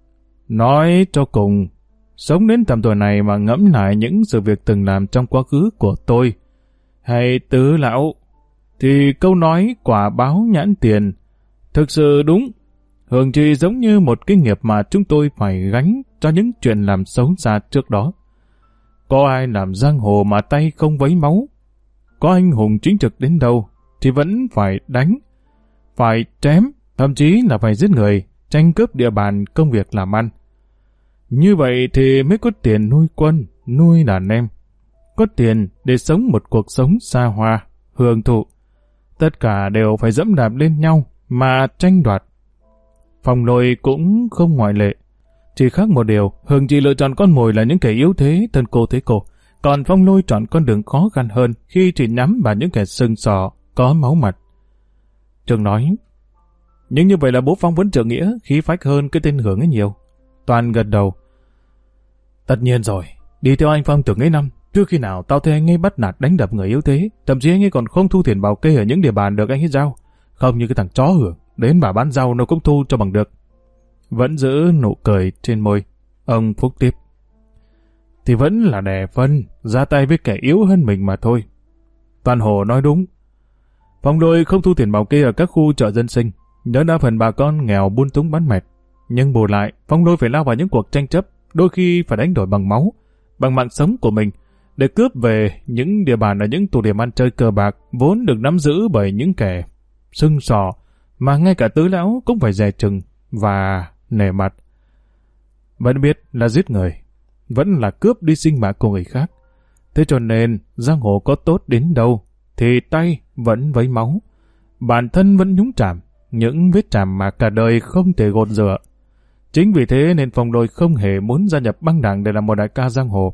A: Nói cho cùng, sống đến tầm tuổi này mà ngẫm lại những sự việc từng làm trong quá khứ của tôi hay Tứ lão, thì câu nói quả báo nhãn tiền thực sự đúng. Hưởng Trì giống như một cái nghiệp mà chúng tôi phải gánh cho những chuyện làm xấu xa trước đó. Có ai làm giang hồ mà tay không vấy máu? Có anh hùng chính trực đến đâu thì vẫn phải đánh, phải chém, thậm chí là phải giết người, tranh cướp địa bàn công việc làm ăn. Như vậy thì mới có tiền nuôi quân, nuôi đàn em. Có tiền để sống một cuộc sống xa hoa, hưởng thụ. Tất cả đều phải dẫm đạp lên nhau mà tranh đoạt. Phong Lôi cũng không ngoại lệ. Chỉ khác một điều, Hưởng Trì lựa chọn con mồi là những kẻ yếu thế, thân cô thế cô. Còn Phong Lôi chọn con đường khó khăn hơn khi chỉ nhắm vào những kẻ sừng sỏ, có máu mặt. Trường nói, nhưng như vậy là bố Phong vẫn trượng nghĩa, khí phách hơn cái tên Hưởng ấy nhiều. Toàn gật đầu. Tất nhiên rồi, đi theo anh Phong tưởng ấy năm, trước khi nào tao thấy anh ấy bắt nạt đánh đập người yếu thế, thậm chí anh ấy còn không thu tiền bảo kê ở những địa bàn được anh ấy giao. Không như cái thằng chó Hưởng, đến bà bán rau nó cũng thu cho bằng được. Vẫn giữ nụ cười trên môi. Ông Phúc tiếp. Thì vẫn là đè phân, ra tay với kẻ yếu hơn mình mà thôi. Toàn Hồ nói đúng. Phong Lôi không thu tiền bảo kê ở các khu chợ dân sinh, nhớ đa phần bà con nghèo buôn túng bán mệt. Nhưng bù lại, Phong Lôi phải lao vào những cuộc tranh chấp, đôi khi phải đánh đổi bằng máu, bằng mạng sống của mình, để cướp về những địa bàn ở những tụ điểm ăn chơi cờ bạc vốn được nắm giữ bởi những kẻ sưng sò, mà ngay cả Tứ lão cũng phải dè chừng và nể mặt. Vẫn biết là giết người, vẫn là cướp đi sinh mạng của người khác. Thế cho nên, giang hồ có tốt đến đâu, thì tay vẫn vấy máu, bản thân vẫn nhúng chàm, những vết chàm mà cả đời không thể gột rửa. Chính vì thế nên Phong Lôi không hề muốn gia nhập băng đảng để làm một đại ca giang hồ.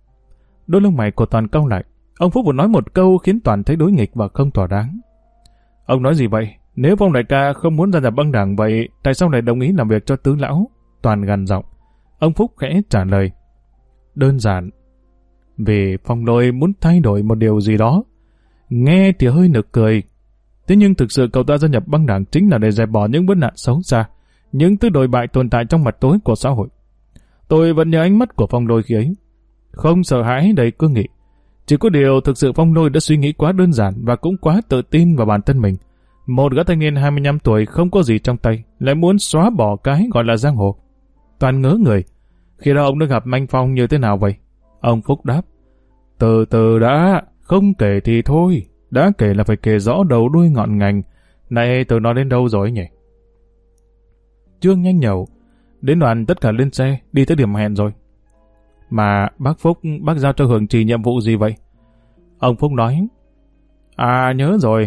A: Đôi lông mày của Toàn cau lại. Ông Phúc vừa nói một câu khiến Toàn thấy đối nghịch và không thỏa đáng. Ông nói gì vậy? Nếu Phong đại ca không muốn gia nhập băng đảng vậy, tại sao lại đồng ý làm việc cho Tứ lão? Toàn gằn giọng. Ông Phúc khẽ trả lời. Đơn giản. Vì Phong Lôi muốn thay đổi một điều gì đó. Nghe thì hơi nực cười. Thế nhưng thực sự cậu ta gia nhập băng đảng chính là để dẹp bỏ những vấn nạn xấu xa, những thứ đồi bại tồn tại trong mặt tối của xã hội. Tôi vẫn nhớ ánh mắt của Phong Lôi khi ấy, không sợ hãi, đầy cương nghị. Chỉ có điều thực sự Phong Lôi đã suy nghĩ quá đơn giản và cũng quá tự tin vào bản thân mình. Một gã thanh niên hai mươi lăm tuổi không có gì trong tay, lại muốn xóa bỏ cái gọi là giang hồ. Toàn ngớ người. Khi đó ông đã gặp Manh Phong như thế nào vậy? Ông Phúc đáp, từ từ đã, không kể thì thôi, đã kể là phải kể rõ đầu đuôi ngọn ngành. Này, từ nó đến đâu rồi nhỉ? Trương nhanh nhẩu, đến đoạn tất cả lên xe, đi tới điểm hẹn rồi. Mà bác Phúc, bác giao cho Hường Trì nhiệm vụ gì vậy? Ông Phúc nói, à nhớ rồi.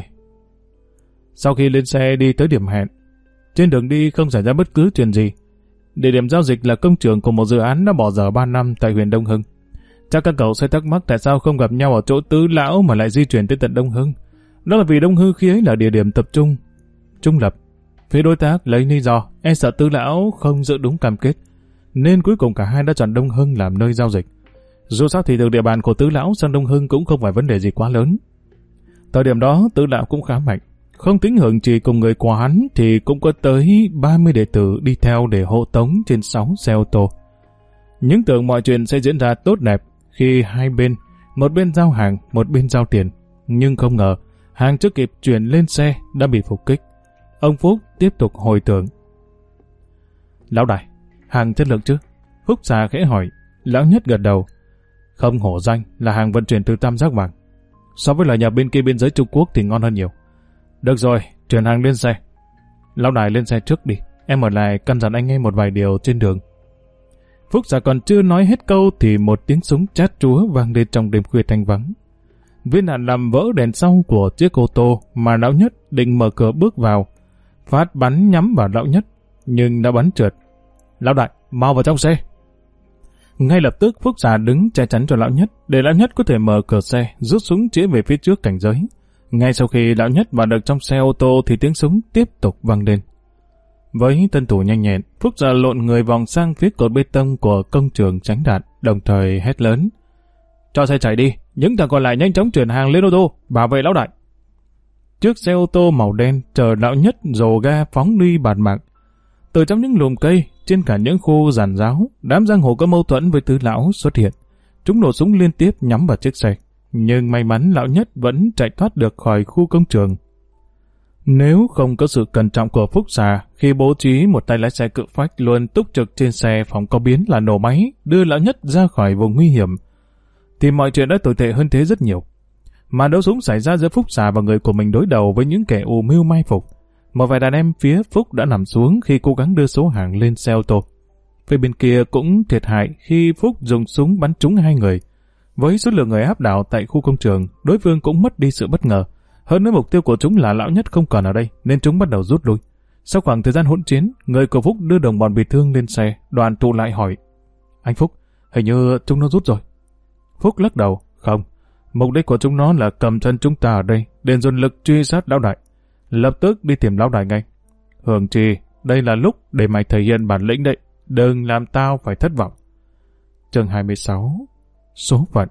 A: Sau khi lên xe đi tới điểm hẹn, trên đường đi không xảy ra bất cứ chuyện gì. Địa điểm giao dịch là công trường của một dự án đã bỏ dở ba năm tại huyện Đông Hưng. Chắc các cậu sẽ thắc mắc tại sao không gặp nhau ở chỗ Tứ Lão mà lại di chuyển tới tận Đông Hưng. Đó là vì Đông Hưng khi ấy là địa điểm tập trung trung lập. Phía đối tác lấy lý do e sợ Tứ Lão không giữ đúng cam kết, nên cuối cùng cả hai đã chọn Đông Hưng làm nơi giao dịch. Dù sao thì từ địa bàn của Tứ Lão sang Đông Hưng cũng không phải vấn đề gì quá lớn. Thời điểm đó Tứ Lão cũng khá mạnh, không tính Hưởng Trì cùng người của hắn thì cũng có tới ba mươi đệ tử đi theo để hộ tống trên sáu xe ô tô. Những tưởng mọi chuyện sẽ diễn ra tốt đẹp khi hai bên, một bên giao hàng, một bên giao tiền. Nhưng không ngờ, hàng chưa kịp chuyển lên xe đã bị phục kích. Ông Phúc tiếp tục hồi tưởng. Lão đại, hàng chất lượng chứ? Phúc già khẽ hỏi. Lão Nhất gật đầu. Không hổ danh là hàng vận chuyển từ Tam Giác Vàng. So với là nhà bên kia biên giới Trung Quốc thì ngon hơn nhiều. Được rồi, chuyển hàng lên xe. Lão đại lên xe trước đi, em ở lại căn dặn anh em một vài điều trên đường. Phúc già còn chưa nói hết câu thì một tiếng súng chát chúa vang lên trong đêm khuya thanh vắng. Viên đạn làm vỡ đèn sau của chiếc ô tô mà Lão Nhất định mở cửa bước vào. Phát bắn nhắm vào Lão Nhất, nhưng đã bắn trượt. Lão đại, mau vào trong xe. Ngay lập tức Phúc già đứng che chắn cho Lão Nhất, để Lão Nhất có thể mở cửa xe, rút súng chĩa về phía trước cảnh giới. Ngay sau khi Lão Nhất vào được trong xe ô tô thì tiếng súng tiếp tục vang lên. Với tân thủ nhanh nhẹn, Phúc già lộn người vòng sang phía cột bê tông của công trường tránh đạn, đồng thời hét lớn. Cho xe chạy đi, những thằng còn lại nhanh chóng chuyển hàng lên ô tô, bảo vệ Lão đại. Chiếc xe ô tô màu đen chờ Lão Nhất dồ ga phóng đi bạt mạng. Từ trong những lùm cây, trên cả những khu giàn giáo, đám giang hồ có mâu thuẫn với Tứ Lão xuất hiện. Chúng nổ súng liên tiếp nhắm vào chiếc xe. Nhưng may mắn Lão Nhất vẫn chạy thoát được khỏi khu công trường. Nếu không có sự cẩn trọng của Phúc già khi bố trí một tay lái xe cự phách luôn túc trực trên xe phòng có biến là nổ máy đưa Lão Nhất ra khỏi vùng nguy hiểm, thì mọi chuyện đã tồi tệ hơn thế rất nhiều. Mà đấu súng xảy ra giữa Phúc già và người của mình đối đầu với những kẻ ù mưu mai phục. Một vài đàn em phía Phúc đã nằm xuống khi cố gắng đưa số hàng lên xe ô tô. Phía bên kia cũng thiệt hại khi Phúc dùng súng bắn trúng hai người. Với số lượng người áp đảo tại khu công trường, đối phương cũng mất đi sự bất ngờ. Hơn nữa mục tiêu của chúng là Lão Nhất không còn ở đây, nên chúng bắt đầu rút lui. Sau khoảng thời gian hỗn chiến, người của Phúc đưa đồng bọn bị thương lên xe, đoàn tụ lại hỏi. Anh Phúc, hình như chúng nó rút rồi. Phúc lắc đầu, không. Mục đích của chúng nó là cầm chân chúng ta ở đây, để dồn lực truy sát Lão đại. Lập tức đi tìm Lão đại ngay. Hưởng Trì, đây là lúc để mày thể hiện bản lĩnh đấy, đừng làm tao phải thất vọng. Chương hai mươi sáu. Số phận.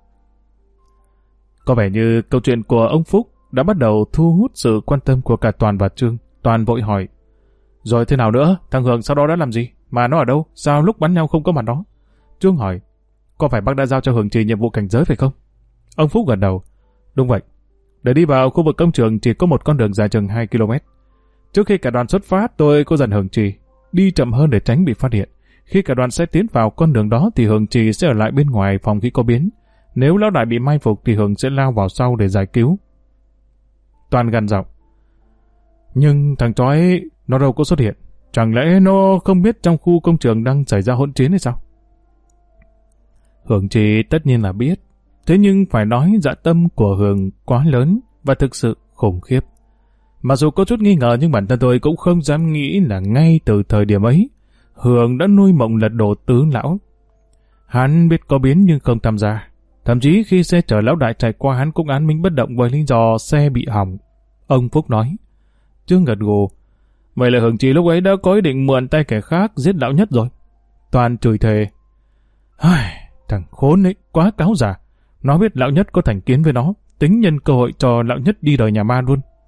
A: Có vẻ như câu chuyện của ông Phúc đã bắt đầu thu hút sự quan tâm của cả Toàn và Trương. Toàn vội hỏi. Rồi thế nào nữa? Thằng Hường sau đó đã làm gì? Mà nó ở đâu? Sao lúc bắn nhau không có mặt đó? Trương hỏi. Có phải bác đã giao cho Hường Trì nhiệm vụ cảnh giới phải không? Ông Phúc gật đầu. Đúng vậy. Để đi vào khu vực công trường chỉ có một con đường dài chừng hai ki lô mét. Trước khi cả đoàn xuất phát tôi có dặn Hường Trì đi chậm hơn để tránh bị phát hiện. Khi cả đoàn sẽ tiến vào con đường đó thì Hường Trì sẽ ở lại bên ngoài phòng khi có biến. Nếu Lão đại bị mai phục thì Hường sẽ lao vào sau để giải cứu. Toàn gằn giọng. Nhưng thằng chó ấy nó đâu có xuất hiện. Chẳng lẽ nó không biết trong khu công trường đang xảy ra hỗn chiến hay sao? Hường Trì tất nhiên là biết. Thế nhưng phải nói dạ tâm của Hường quá lớn và thực sự khủng khiếp. Mặc dù có chút nghi ngờ nhưng bản thân tôi cũng không dám nghĩ là ngay từ thời điểm ấy Hường đã nuôi mộng lật đổ Tứ Lão. Hắn biết có biến nhưng không tham gia. Thậm chí khi xe chở Lão đại chạy qua hắn cũng án minh bất động với lý do xe bị hỏng. Ông Phúc nói. Trương gật gù. Vậy là Hường Trì lúc ấy đã có ý định mượn tay kẻ khác giết Lão Nhất rồi. Toàn chửi thề. Thằng khốn ấy quá cáo giả. Nó biết Lão Nhất có thành kiến với nó, tính nhân cơ hội cho Lão Nhất đi đời nhà ma luôn.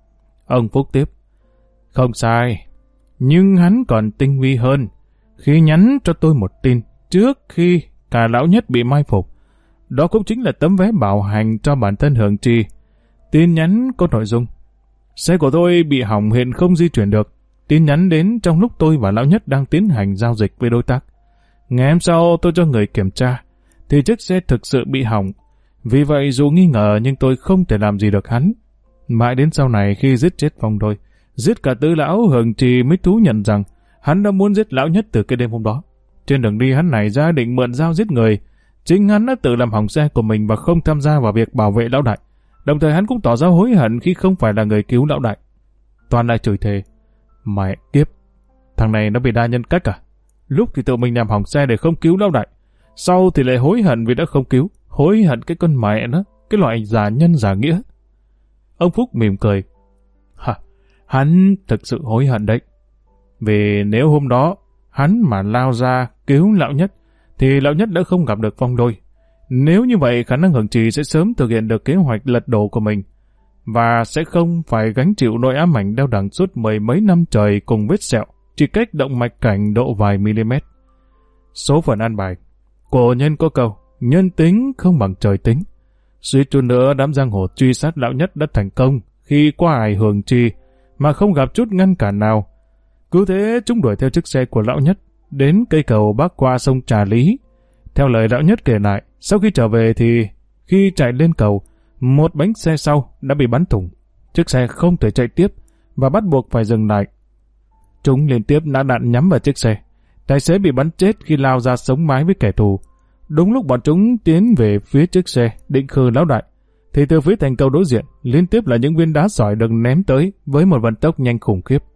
A: Ông Phúc tiếp. Không sai, nhưng hắn còn tinh vi hơn. Khi nhắn cho tôi một tin trước khi cả lão nhất bị mai phục, đó cũng chính là tấm vé bảo hành cho bản thân Hường Trì. Tin nhắn có nội dung: xe của tôi bị hỏng hiện không di chuyển được. Tin nhắn đến trong lúc tôi và lão nhất đang tiến hành giao dịch với đối tác. Ngày hôm sau tôi cho người kiểm tra, thì chiếc xe thực sự bị hỏng. Vì vậy dù nghi ngờ nhưng tôi không thể làm gì được hắn. Mãi đến sau này khi giết chết Phong Lôi, giết cả tứ lão, Hường Trì mới thú nhận rằng hắn đã muốn giết lão nhất từ cái đêm hôm đó. Trên đường đi hắn nảy ra định mượn dao giết người. Chính hắn đã tự làm hỏng xe của mình và không tham gia vào việc bảo vệ lão đại. Đồng thời hắn cũng tỏ ra hối hận khi không phải là người cứu lão đại. Toàn lại chửi thề. Mẹ kiếp, thằng này nó bị đa nhân cách à? Lúc thì tự mình làm hỏng xe để không cứu lão đại, sau thì lại hối hận vì đã không cứu. Hối hận cái con mẹ nó, cái loại giả nhân giả nghĩa. Ông Phúc mỉm cười. Hả, hắn thực sự hối hận đấy. Vì nếu hôm đó hắn mà lao ra cứu lão nhất, thì lão nhất đã không gặp được Phong Lôi. Nếu như vậy, khả năng Hường Trì sẽ sớm thực hiện được kế hoạch lật đổ của mình, và sẽ không phải gánh chịu nỗi ám ảnh đau đớn suốt mười mấy năm trời cùng vết sẹo, chỉ cách động mạch cảnh độ vài mm. Số phận an bài. Cổ nhân có câu, nhân tính không bằng trời tính. Suýt chút nữa đám giang hồ truy sát lão nhất đã thành công khi qua ải Hường Trì mà không gặp chút ngăn cản nào. Cứ thế chúng đuổi theo chiếc xe của lão nhất đến cây cầu bắc qua sông Trà Lý. Theo lời lão nhất kể lại, sau khi trở về thì khi chạy lên cầu, một bánh xe sau đã bị bắn thủng. Chiếc xe không thể chạy tiếp và bắt buộc phải dừng lại. Chúng liên tiếp nã đạn nhắm vào chiếc xe. Tài xế bị bắn chết khi lao ra sống mái với kẻ thù. Đúng lúc bọn chúng tiến về phía chiếc xe định khư lão đại, thì từ phía thành cầu đối diện liên tiếp là những viên đá sỏi được ném tới với một vận tốc nhanh khủng khiếp.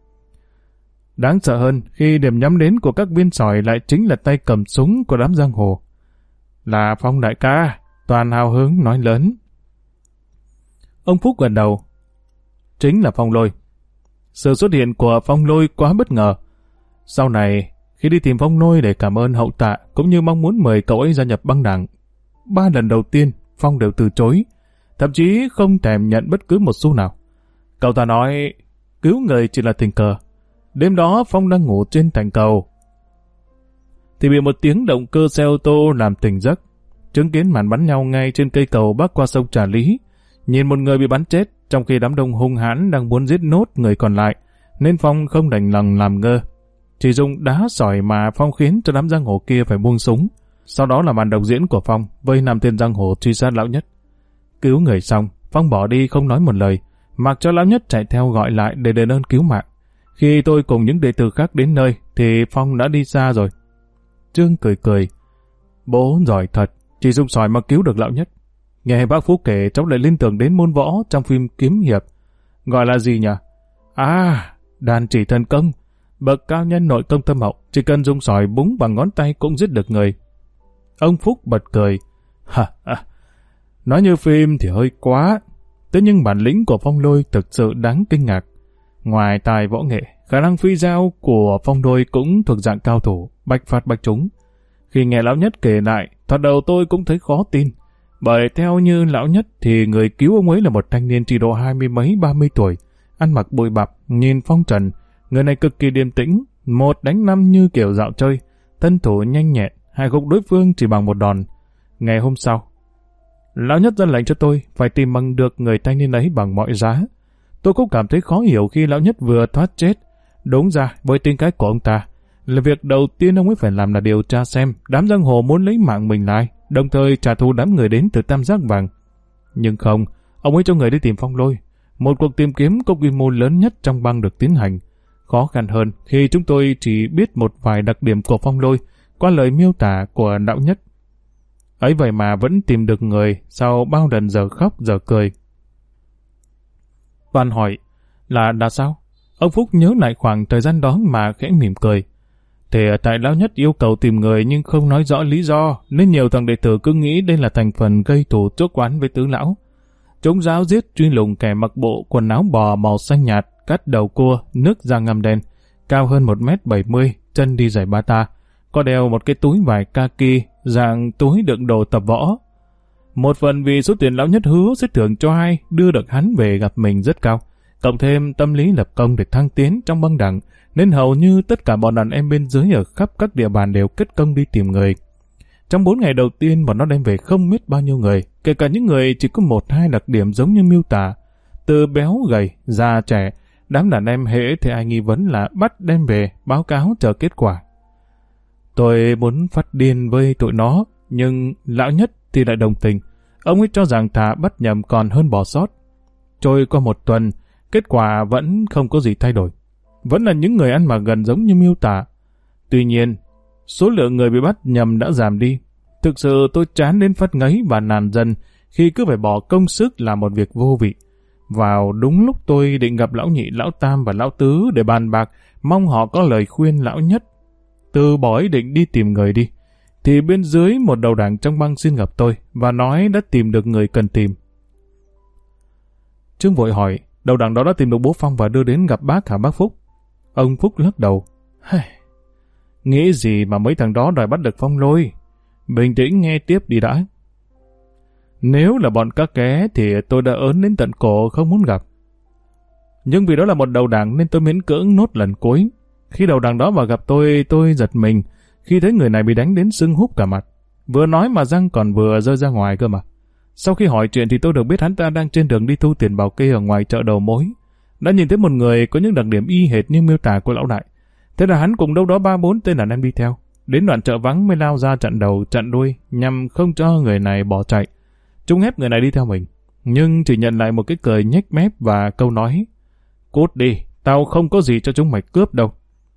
A: Đáng sợ hơn khi điểm nhắm đến của các viên sỏi lại chính là tay cầm súng của đám giang hồ. Là Phong đại ca, Toàn hào hứng nói lớn. Ông Phúc gật đầu. Chính là Phong Lôi. Sự xuất hiện của Phong Lôi quá bất ngờ. Sau này, khi đi tìm Phong Lôi để cảm ơn hậu tạ cũng như mong muốn mời cậu ấy gia nhập băng đảng, ba lần đầu tiên Phong đều từ chối, thậm chí không thèm nhận bất cứ một xu nào. Cậu ta nói cứu người chỉ là tình cờ. Đêm đó Phong đang ngủ trên thành cầu thì bị một tiếng động cơ xe ô tô làm tỉnh giấc, chứng kiến màn bắn nhau ngay trên cây cầu bắc qua sông Trà Lý. Nhìn một người bị bắn chết trong khi đám đông hung hãn đang muốn giết nốt người còn lại, nên Phong không đành lòng làm ngơ, chỉ dùng đá sỏi mà Phong khiến cho đám giang hồ kia phải buông súng. Sau đó là màn độc diễn của Phong với năm tên giang hồ truy sát lão nhất. Cứu người xong, Phong bỏ đi không nói một lời, mặc cho lão nhất chạy theo gọi lại để đền ơn cứu mạng. Khi tôi cùng những đệ tử khác đến nơi thì Phong đã đi xa rồi. Trương cười cười. Bố giỏi thật, chỉ dùng sỏi mà cứu được lão nhất. Nghe bác Phú kể, cháu lại liên tưởng đến môn võ trong phim kiếm hiệp. Gọi là gì nhỉ? À, đàn chỉ thần công. Bậc cao nhân nội công thâm hậu, chỉ cần dùng sỏi búng bằng ngón tay cũng giết được người. Ông Phúc bật cười. Ha, ha. Nói như phim thì hơi quá. Thế nhưng bản lĩnh của Phong Lôi thực sự đáng kinh ngạc. Ngoài tài võ nghệ, khả năng phi dao của Phong Lôi cũng thuộc dạng cao thủ, bạch phạt bạch trúng. Khi nghe lão nhất kể lại, thoạt đầu tôi cũng thấy khó tin. Bởi theo như lão nhất thì người cứu ông ấy là một thanh niên chỉ độ hai mươi mấy ba mươi tuổi, ăn mặc bụi bặm, nhìn phong trần. Người này cực kỳ điềm tĩnh, một đánh năm như kiểu dạo chơi, thân thủ nhanh nhẹn, hạ gục đối phương chỉ bằng một đòn. Ngày hôm sau, lão nhất ra lệnh cho tôi phải tìm bằng được người thanh niên ấy bằng mọi giá. Tôi cũng cảm thấy khó hiểu khi lão nhất vừa thoát chết. Đúng ra, với tính cách của ông ta, là việc đầu tiên ông ấy phải làm là điều tra xem đám giang hồ muốn lấy mạng mình lại, đồng thời trả thù đám người đến từ Tam Giác Vàng. Nhưng không, ông ấy cho người đi tìm Phong Lôi. Một cuộc tìm kiếm có quy mô lớn nhất trong bang được tiến hành. Khó khăn hơn khi chúng tôi chỉ biết một vài đặc điểm của Phong Lôi qua lời miêu tả của đạo nhất. Ấy vậy mà vẫn tìm được người sau bao lần giờ khóc giờ cười. Toàn hỏi là đã sao? Ông Phúc nhớ lại khoảng thời gian đó mà khẽ mỉm cười. Thì tại lão nhất yêu cầu tìm người nhưng không nói rõ lý do, nên nhiều thằng đệ tử cứ nghĩ đây là thành phần gây thù chuốc oán với tứ lão. Chúng giáo giết truy lùng kẻ mặc bộ quần áo bò màu xanh nhạt, cắt đầu cua, nước da ngăm đen, cao hơn một mét bảy mươi, chân đi giày bata, có đeo một cái túi vải kaki dạng túi đựng đồ tập võ. Một phần vì số tiền lão nhất hứa sẽ thưởng cho ai đưa được hắn về gặp mình rất cao, Cộng thêm tâm lý lập công để thăng tiến trong băng đảng, nên hầu như tất cả bọn đàn em bên dưới ở khắp các địa bàn đều kết công đi tìm người. Trong bốn ngày đầu tiên, bọn nó đem về không biết bao nhiêu người, kể cả những người chỉ có một hai đặc điểm giống như miêu tả. Từ béo gầy, già trẻ, đám đàn em hễ thì ai nghi vấn là bắt đem về, báo cáo chờ kết quả. Tôi muốn phát điên với tụi nó, nhưng lão nhất thì lại đồng tình. Ông ấy cho rằng thà bắt nhầm còn hơn bỏ sót. Trôi qua một tuần, kết quả vẫn không có gì thay đổi. Vẫn là những người ăn mặc gần giống như miêu tả. Tuy nhiên, số lượng người bị bắt nhầm đã giảm đi. Thực sự tôi chán đến phát ngấy và nản dần khi cứ phải bỏ công sức làm một việc vô vị. Vào đúng lúc tôi định gặp lão nhị, lão tam và lão tứ để bàn bạc, mong họ có lời khuyên lão nhất từ bỏ ý định đi tìm người đi, thì bên dưới một đầu đảng trong băng xin gặp tôi và nói đã tìm được người cần tìm. Trương vội hỏi, đầu đảng đó đã tìm được bố Phong và đưa đến gặp bác hả bác Phúc? Ông Phúc lắc đầu. Nghĩ gì mà mấy thằng đó đòi bắt được Phong Lôi? Bình tĩnh nghe tiếp đi đã. Nếu là bọn các ké thì tôi đã ớn đến tận cổ không muốn gặp. Nhưng vì đó là một đầu đảng nên tôi miễn cưỡng nốt lần cuối. Khi đầu đảng đó vào gặp tôi, tôi giật mình khi thấy người này bị đánh đến sưng húp cả mặt. Vừa nói mà răng còn vừa rơi ra ngoài cơ mà. Sau khi hỏi chuyện thì tôi được biết hắn ta đang trên đường đi thu tiền bảo kê ở ngoài chợ đầu mối. Đã nhìn thấy một người có những đặc điểm y hệt như miêu tả của lão đại. Thế là hắn cùng đâu đó ba bốn tên đàn em đi theo. Đến đoạn chợ vắng mới lao ra chặn đầu chặn đuôi nhằm không cho người này bỏ chạy. Chúng ép người này đi theo mình, nhưng chỉ nhận lại một cái cười nhếch mép và câu nói: cút đi, tao không có gì cho chúng mày cướp đâu.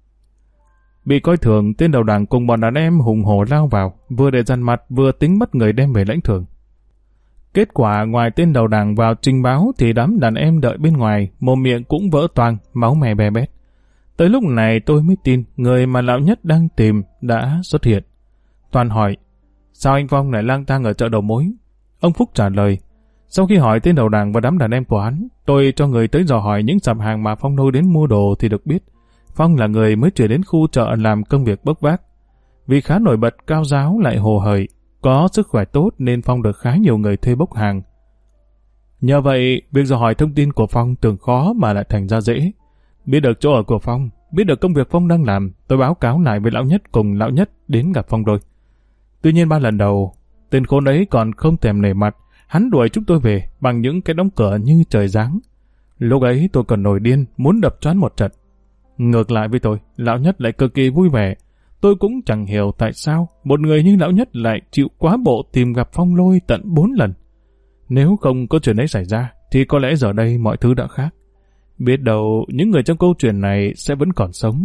A: Bị coi thường, tên đầu đảng cùng bọn đàn em hùng hổ lao vào, vừa để dằn mặt vừa tính bắt người đem về lãnh thưởng. Kết quả ngoài tên đầu đảng vào trình báo thì đám đàn em đợi bên ngoài, mồm miệng cũng vỡ toang, máu me be bét. Tới lúc này tôi mới tin người mà lão nhất đang tìm đã xuất hiện. Toàn hỏi: sao anh Phong lại lang thang ở chợ đầu mối? Ông Phúc trả lời: sau khi hỏi tên đầu đảng và đám đàn em của hắn, tôi cho người tới dò hỏi những sạp hàng mà Phong Lôi đến mua đồ thì được biết Phong là người mới chuyển đến khu chợ làm công việc bốc vác. Vì khá nổi bật, cao giáo lại hồ hởi, có sức khỏe tốt nên Phong được khá nhiều người thuê bốc hàng. Nhờ vậy, việc dò hỏi thông tin của Phong tưởng khó mà lại thành ra dễ. Biết được chỗ ở của Phong, biết được công việc Phong đang làm, tôi báo cáo lại với lão nhất cùng lão nhất đến gặp Phong Lôi. Tuy nhiên ba lần đầu, tên khốn ấy còn không thèm nể mặt, hắn đuổi chúng tôi về bằng những cái đóng cửa như trời giáng. Lúc ấy tôi còn nổi điên, muốn đập choán một trận. Ngược lại với tôi, lão nhất lại cực kỳ vui vẻ. Tôi cũng chẳng hiểu tại sao một người như lão nhất lại chịu quá bộ tìm gặp Phong Lôi tận bốn lần. Nếu không có chuyện ấy xảy ra, thì có lẽ giờ đây mọi thứ đã khác. Biết đâu những người trong câu chuyện này sẽ vẫn còn sống.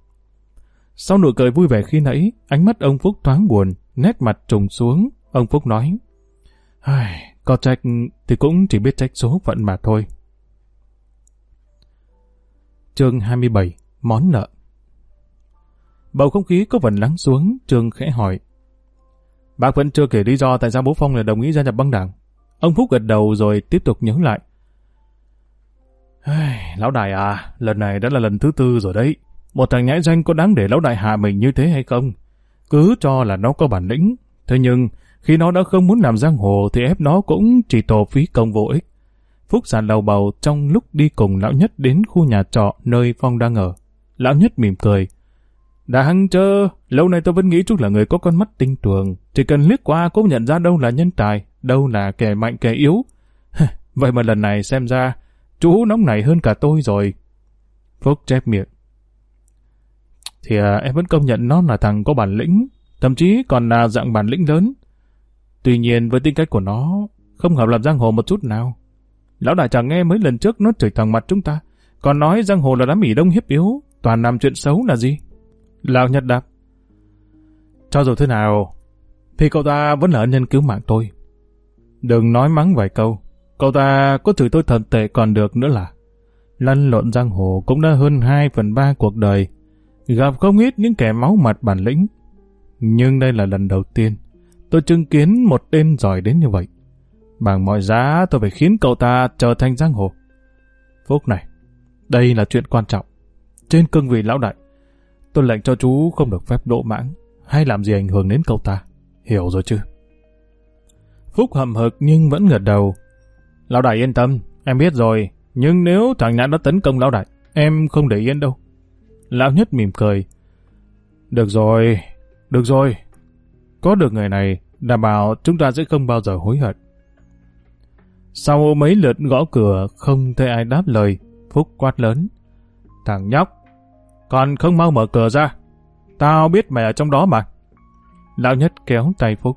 A: Sau nụ cười vui vẻ khi nãy, ánh mắt ông Phúc thoáng buồn, nét mặt trùng xuống. Ông Phúc nói: có trách thì cũng chỉ biết trách số phận mà thôi. Chương hai mươi bảy. Món nợ. Bầu không khí có phần lắng xuống, Trương khẽ hỏi: bác vẫn chưa kể lý do tại sao bố Phong lại đồng ý gia nhập băng đảng. Ông Phúc gật đầu rồi tiếp tục nhớ lại: lão đại à, lần này đã là lần thứ tư rồi đấy. Một thằng nhãi danh có đáng để lão đại hạ mình như thế hay không? Cứ cho là nó có bản lĩnh. Thế nhưng, khi nó đã không muốn làm giang hồ thì ép nó cũng chỉ tổ phí công vô ích. Phúc giàn lầu bầu trong lúc đi cùng lão nhất đến khu nhà trọ nơi Phong đang ở. Lão nhất mỉm cười: đã hăng chơ, lâu nay tôi vẫn nghĩ chú là người có con mắt tinh tường. Chỉ cần liếc qua cũng nhận ra đâu là nhân tài, đâu là kẻ mạnh kẻ yếu. Vậy mà lần này xem ra, chú nóng nảy hơn cả tôi rồi. Phúc chép miệng: thì à, em vẫn công nhận nó là thằng có bản lĩnh, thậm chí còn là dạng bản lĩnh lớn. Tuy nhiên với tính cách của nó, không hợp làm giang hồ một chút nào. Lão đại chẳng nghe mấy lần trước nó chửi thẳng mặt chúng ta, còn nói giang hồ là đám ỉ đông hiếp yếu, toàn làm chuyện xấu là gì? Lão Nhật đáp: cho dù thế nào, thì cậu ta vẫn là ân nhân cứu mạng tôi. Đừng nói mắng vài câu, cậu ta có chửi tôi thật tệ còn được nữa là. Lăn lộn giang hồ cũng đã hơn hai phần ba cuộc đời, gặp không ít những kẻ máu mặt bản lĩnh. Nhưng đây là lần đầu tiên tôi chứng kiến một tên giỏi đến như vậy. Bằng mọi giá tôi phải khiến cậu ta trở thành giang hồ. Phúc này, đây là chuyện quan trọng. Trên cương vị lão đại, tôi lệnh cho chú không được phép lỗ mãng hay làm gì ảnh hưởng đến cậu ta. Hiểu rồi chứ? Phúc hậm hực nhưng vẫn gật đầu. Lão đại yên tâm, em biết rồi. Nhưng nếu thằng Nhã nó tấn công lão đại, em không để yên đâu. Lão Nhất mỉm cười. Được rồi, được rồi. Có được người này, đảm bảo chúng ta sẽ không bao giờ hối hận. Sau mấy lượt gõ cửa, không thấy ai đáp lời, Phúc quát lớn. Thằng nhóc, còn không mau mở cửa ra. Tao biết mày ở trong đó mà. Lão Nhất kéo tay Phúc.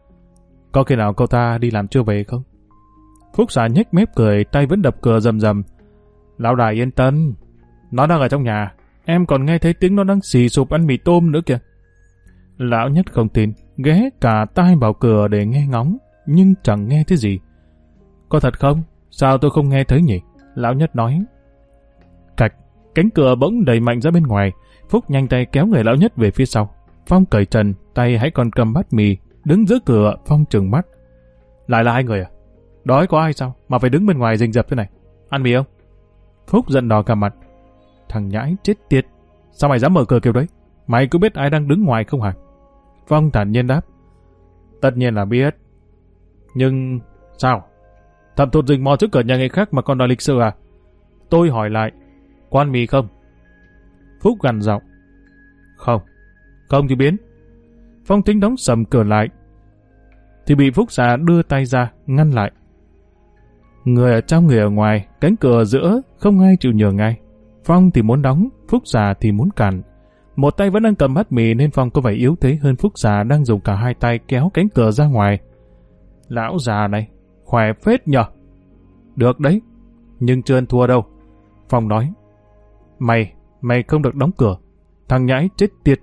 A: Có khi nào cậu ta đi làm chưa về không? Phúc xả nhếch mép cười, tay vẫn đập cửa rầm rầm. Lão đại yên tâm, nó đang ở trong nhà. Em còn nghe thấy tiếng nó đang xì sụp ăn mì tôm nữa kìa. Lão Nhất không tin, ghé cả tai vào cửa để nghe ngóng, nhưng chẳng nghe thấy gì. Có thật không? Sao tôi không nghe thấy nhỉ? Lão Nhất nói. Cạch, cánh cửa bỗng đẩy mạnh ra bên ngoài. Phúc nhanh tay kéo người Lão Nhất về phía sau. Phong cởi trần, tay hãy còn cầm bát mì, đứng giữa cửa. Phong trừng mắt. Lại là hai người à? Đói có ai sao mà phải đứng bên ngoài rình rập thế này? Ăn mì không? Phúc giận đỏ cả mặt. Thằng nhãi chết tiệt, sao mày dám mở cửa kiểu đấy? Mày có biết ai đang đứng ngoài không hả? Phong thản nhiên đáp. Tất nhiên là biết. Nhưng sao? Thầm thụt rình mò trước cửa nhà người khác mà còn đòi lịch sự à? Tôi hỏi lại, có ăn mì không? Phúc gằn giọng. Không. Không thì biến. Phong tính đóng sầm cửa lại, thì bị Phúc già đưa tay ra ngăn lại. Người ở trong người ở ngoài, cánh cửa giữa không ai chịu nhường ai. Phong thì muốn đóng, Phúc già thì muốn cản. Một tay vẫn đang cầm bát mì nên Phong có vẻ yếu thế hơn Phúc già đang dùng cả hai tay kéo cánh cửa ra ngoài. Lão già này, khỏe phết nhờ. Được đấy, nhưng chưa ăn thua đâu. Phong nói. Mày, mày không được đóng cửa. Thằng nhãi chết tiệt.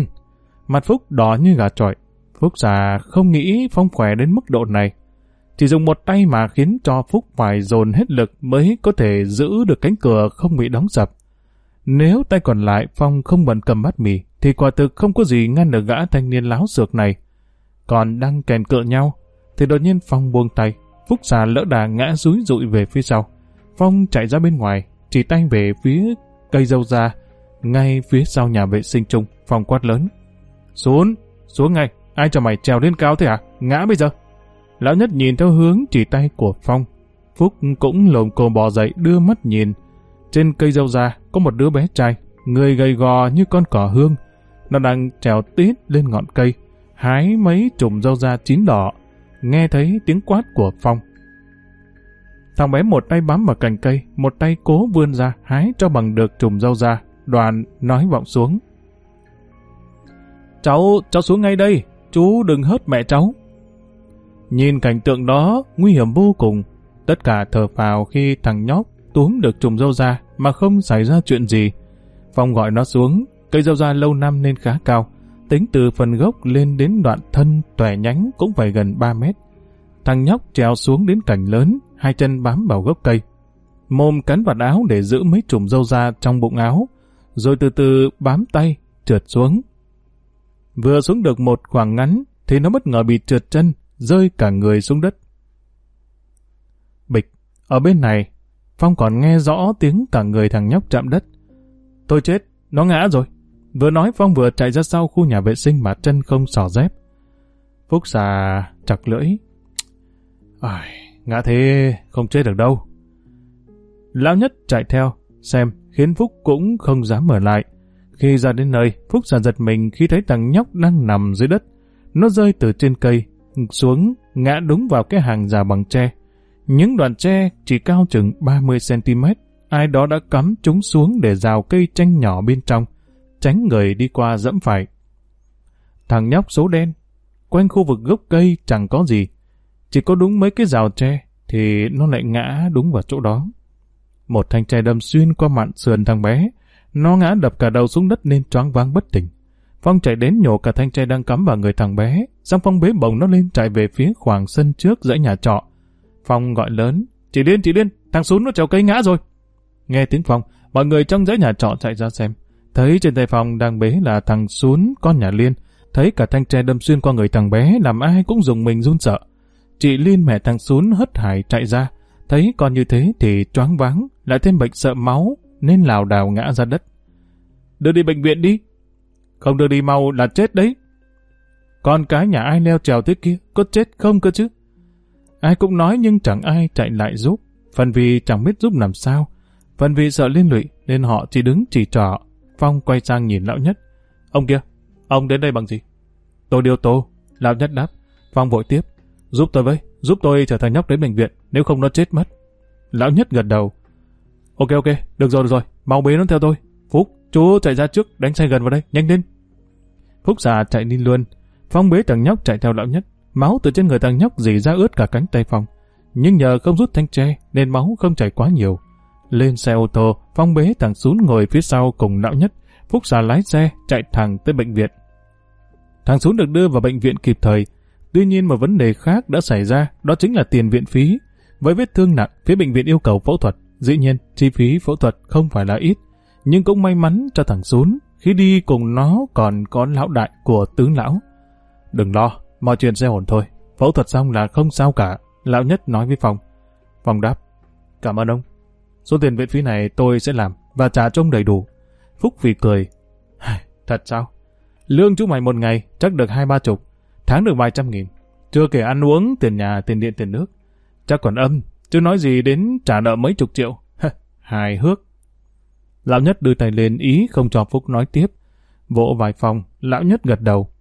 A: Mặt Phúc đỏ như gà chọi. Phúc già không nghĩ Phong khỏe đến mức độ này. Chỉ dùng một tay mà khiến cho Phúc phải dồn hết lực mới có thể giữ được cánh cửa không bị đóng sập. Nếu tay còn lại Phong không bận cầm bát mì, thì quả thực không có gì ngăn được gã thanh niên láo xược này. Còn đang kèn cựa nhau, thì đột nhiên Phong buông tay. Phúc già lỡ đà ngã dúi dụi về phía sau. Phong chạy ra bên ngoài, chỉ tay về phía cây dâu da, ngay phía sau nhà vệ sinh chung. Phong quát lớn. Xuống, xuống ngay, ai cho mày trèo lên cao thế hả? Ngã bây giờ. Lão Nhất nhìn theo hướng chỉ tay của Phong. Phúc cũng lồm cồm bò dậy đưa mắt nhìn. Trên cây dâu da có một đứa bé trai, người gầy gò như con cỏ hương. Nó đang trèo tít lên ngọn cây, hái mấy chùm dâu da chín đỏ. Nghe thấy tiếng quát của Phong. Thằng bé một tay bám vào cành cây, một tay cố vươn ra hái cho bằng được chùm dâu da. Đoàn nói vọng xuống. Cháu, cháu xuống ngay đây, chú đừng hớt mẹ cháu. Nhìn cảnh tượng đó nguy hiểm vô cùng. Tất cả thở phào khi thằng nhóc túm được chùm dâu da mà không xảy ra chuyện gì. Phong gọi nó xuống. Cây dâu da lâu năm nên khá cao, tính từ phần gốc lên đến đoạn thân tòe nhánh cũng phải gần ba mét. Thằng nhóc trèo xuống đến cành lớn, hai chân bám vào gốc cây, mồm cắn vào áo để giữ mấy chùm râu da trong bụng áo, rồi từ từ bám tay trượt xuống. Vừa xuống được một khoảng ngắn thì nó bất ngờ bị trượt chân, rơi cả người xuống đất. Bịch, ở bên này Phong còn nghe rõ tiếng cả người thằng nhóc chạm đất. Tôi chết, nó ngã rồi. Vừa nói Phong vừa chạy ra sau khu nhà vệ sinh mà chân không xỏ dép. Phúc xà chặt lưỡi. Ai, ngã thế không chết được đâu. Lão Nhất chạy theo xem, khiến Phúc cũng không dám mở lại. Khi ra đến nơi, Phúc xà giật mình khi thấy thằng nhóc đang nằm dưới đất. Nó rơi từ trên cây xuống, ngã đúng vào cái hàng rào bằng tre. Những đoạn tre chỉ cao chừng ba mươi xăng ti mét. Ai đó đã cắm chúng xuống để rào cây chanh nhỏ bên trong, tránh người đi qua dẫm phải. Thằng nhóc số đen, quanh khu vực gốc cây chẳng có gì, chỉ có đúng mấy cái rào tre thì nó lại ngã đúng vào chỗ đó. Một thanh tre đâm xuyên qua mạn sườn thằng bé, nó ngã đập cả đầu xuống đất nên choáng váng bất tỉnh. Phong chạy đến nhổ cả thanh tre đang cắm vào người thằng bé, xong Phong bế bổng nó lên chạy về phía khoảng sân trước dãy nhà trọ. Phong gọi lớn, chị Liên, chị Liên, thằng Sún nó trèo cây ngã rồi. Nghe tiếng Phong, mọi người trong dãy nhà trọ chạy ra xem, thấy trên tay Phong đang bế là thằng Sún con nhà Liên. Thấy cả thanh tre đâm xuyên qua người thằng bé làm ai cũng dùng mình run sợ. Chị Liên mẹ thằng Sún hớt hải chạy ra, thấy con như thế thì choáng váng, lại thêm bệnh sợ máu nên lảo đảo ngã ra đất. Đưa đi bệnh viện đi. Không đưa đi mau là chết đấy. Con cái nhà ai leo trèo thế kia, có chết không cơ chứ? Ai cũng nói nhưng chẳng ai chạy lại giúp. Phần vì chẳng biết giúp làm sao, phần vì sợ liên lụy nên họ chỉ đứng chỉ trỏ. Phong quay sang nhìn Lão Nhất. Ông kia, ông đến đây bằng gì? Tôi đi ô tô. Lão Nhất đáp. Phong vội tiếp. Giúp tôi với, giúp tôi chở thằng nhóc đến bệnh viện, nếu không nó chết mất. Lão Nhất gật đầu. Ok ok, được rồi được rồi, mau bế nó theo tôi. Phúc, chú chạy ra trước, đánh xe gần vào đây, nhanh lên. Phúc già chạy đi luôn. Phong bế thằng nhóc chạy theo Lão Nhất. Máu từ trên người thằng nhóc rỉ ra ướt cả cánh tay Phong. Nhưng nhờ không rút thanh tre nên máu không chảy quá nhiều. Lên xe ô tô, Phong bế thằng Sún ngồi phía sau cùng Lão Nhất. Phúc già lái xe chạy thẳng tới bệnh viện. Thằng Sún được đưa vào bệnh viện kịp thời. Tuy nhiên một vấn đề khác đã xảy ra, đó chính là tiền viện phí. Với vết thương nặng, phía bệnh viện yêu cầu phẫu thuật. Dĩ nhiên, chi phí phẫu thuật không phải là ít. Nhưng cũng may mắn cho thằng Sún, khi đi cùng nó còn có lão đại của tướng lão. Đừng lo, mọi chuyện sẽ ổn thôi. Phẫu thuật xong là không sao cả. Lão Nhất nói với Phong. Phong đáp. Cảm ơn ông. Số tiền viện phí này tôi sẽ làm và trả cho ông đầy đủ. Phúc vì cười. Thật sao? Lương chú mày một ngày chắc được hai ba chục, tháng được vài trăm nghìn. Chưa kể ăn uống, tiền nhà, tiền điện, tiền nước. Chắc còn âm, chứ nói gì đến trả nợ mấy chục triệu. Hài hước. Lão Nhất đưa tay lên ý không cho Phúc nói tiếp. Vỗ vài phòng, Lão Nhất gật đầu.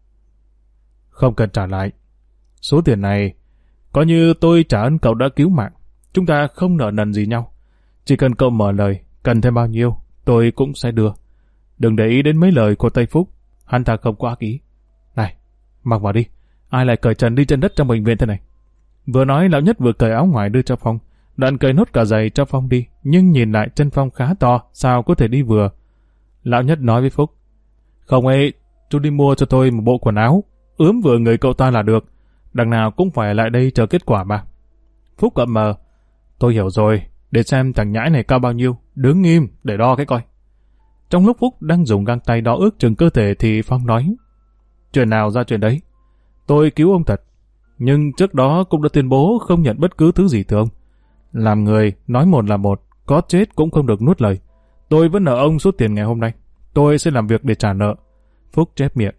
A: Không cần trả lại. Số tiền này, coi như tôi trả ơn cậu đã cứu mạng. Chúng ta không nợ nần gì nhau. Chỉ cần cậu mở lời, cần thêm bao nhiêu, tôi cũng sẽ đưa. Đừng để ý đến mấy lời của Tây Phúc, hắn ta không có ác ý. Này, mặc vào đi, ai lại cởi trần đi chân đất trong bệnh viện thế này? Vừa nói Lão Nhất vừa cởi áo ngoài đưa cho Phong, đoạn cởi nốt cả giày cho Phong đi, nhưng nhìn lại chân Phong khá to, sao có thể đi vừa. Lão Nhất nói với Phúc, không ấy, chú đi mua cho tôi một bộ quần áo, ướm vừa người cậu ta là được, đằng nào cũng phải lại đây chờ kết quả mà. Phúc ậm mờ, tôi hiểu rồi, để xem thằng nhãi này cao bao nhiêu, đứng nghiêm để đo cái coi. Trong lúc Phúc đang dùng găng tay đo ước chừng cơ thể thì Phong nói, chuyện nào ra chuyện đấy. Tôi cứu ông thật, nhưng trước đó cũng đã tuyên bố không nhận bất cứ thứ gì từ ông. Làm người, nói một là một, có chết cũng không được nuốt lời. Tôi vẫn nợ ông số tiền ngày hôm nay. Tôi sẽ làm việc để trả nợ. Phúc chép miệng.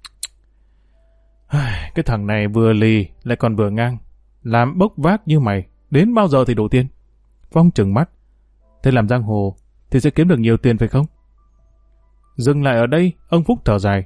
A: Cái thằng này vừa lì, lại còn vừa ngang. Làm bốc vác như mày, đến bao giờ thì đủ tiền? Phong trừng mắt. Thế làm giang hồ, thì sẽ kiếm được nhiều tiền phải không? Dừng lại ở đây, ông Phúc thở dài.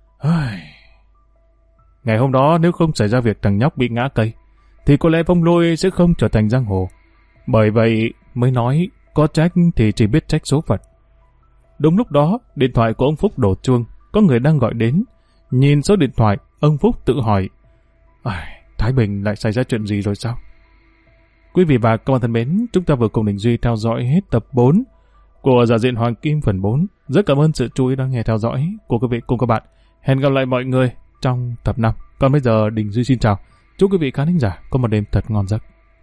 A: Ngày hôm đó nếu không xảy ra việc thằng nhóc bị ngã cây, thì có lẽ Phong Lôi sẽ không trở thành giang hồ. Bởi vậy mới nói, có trách thì chỉ biết trách số phận. Đúng lúc đó, điện thoại của ông Phúc đổ chuông, có người đang gọi đến. Nhìn số điện thoại, ông Phúc tự hỏi, Thái Bình lại xảy ra chuyện gì rồi sao? Quý vị và các bạn thân mến, chúng ta vừa cùng Đình Duy theo dõi hết tập bốn của Giả Diện Hoàng Kim phần bốn. Rất cảm ơn sự chú ý lắng nghe theo dõi của quý vị cùng các bạn. Hẹn gặp lại mọi người trong tập năm. Còn bây giờ Đình Duy xin chào. Chúc quý vị khán thính giả có một đêm thật ngon giấc.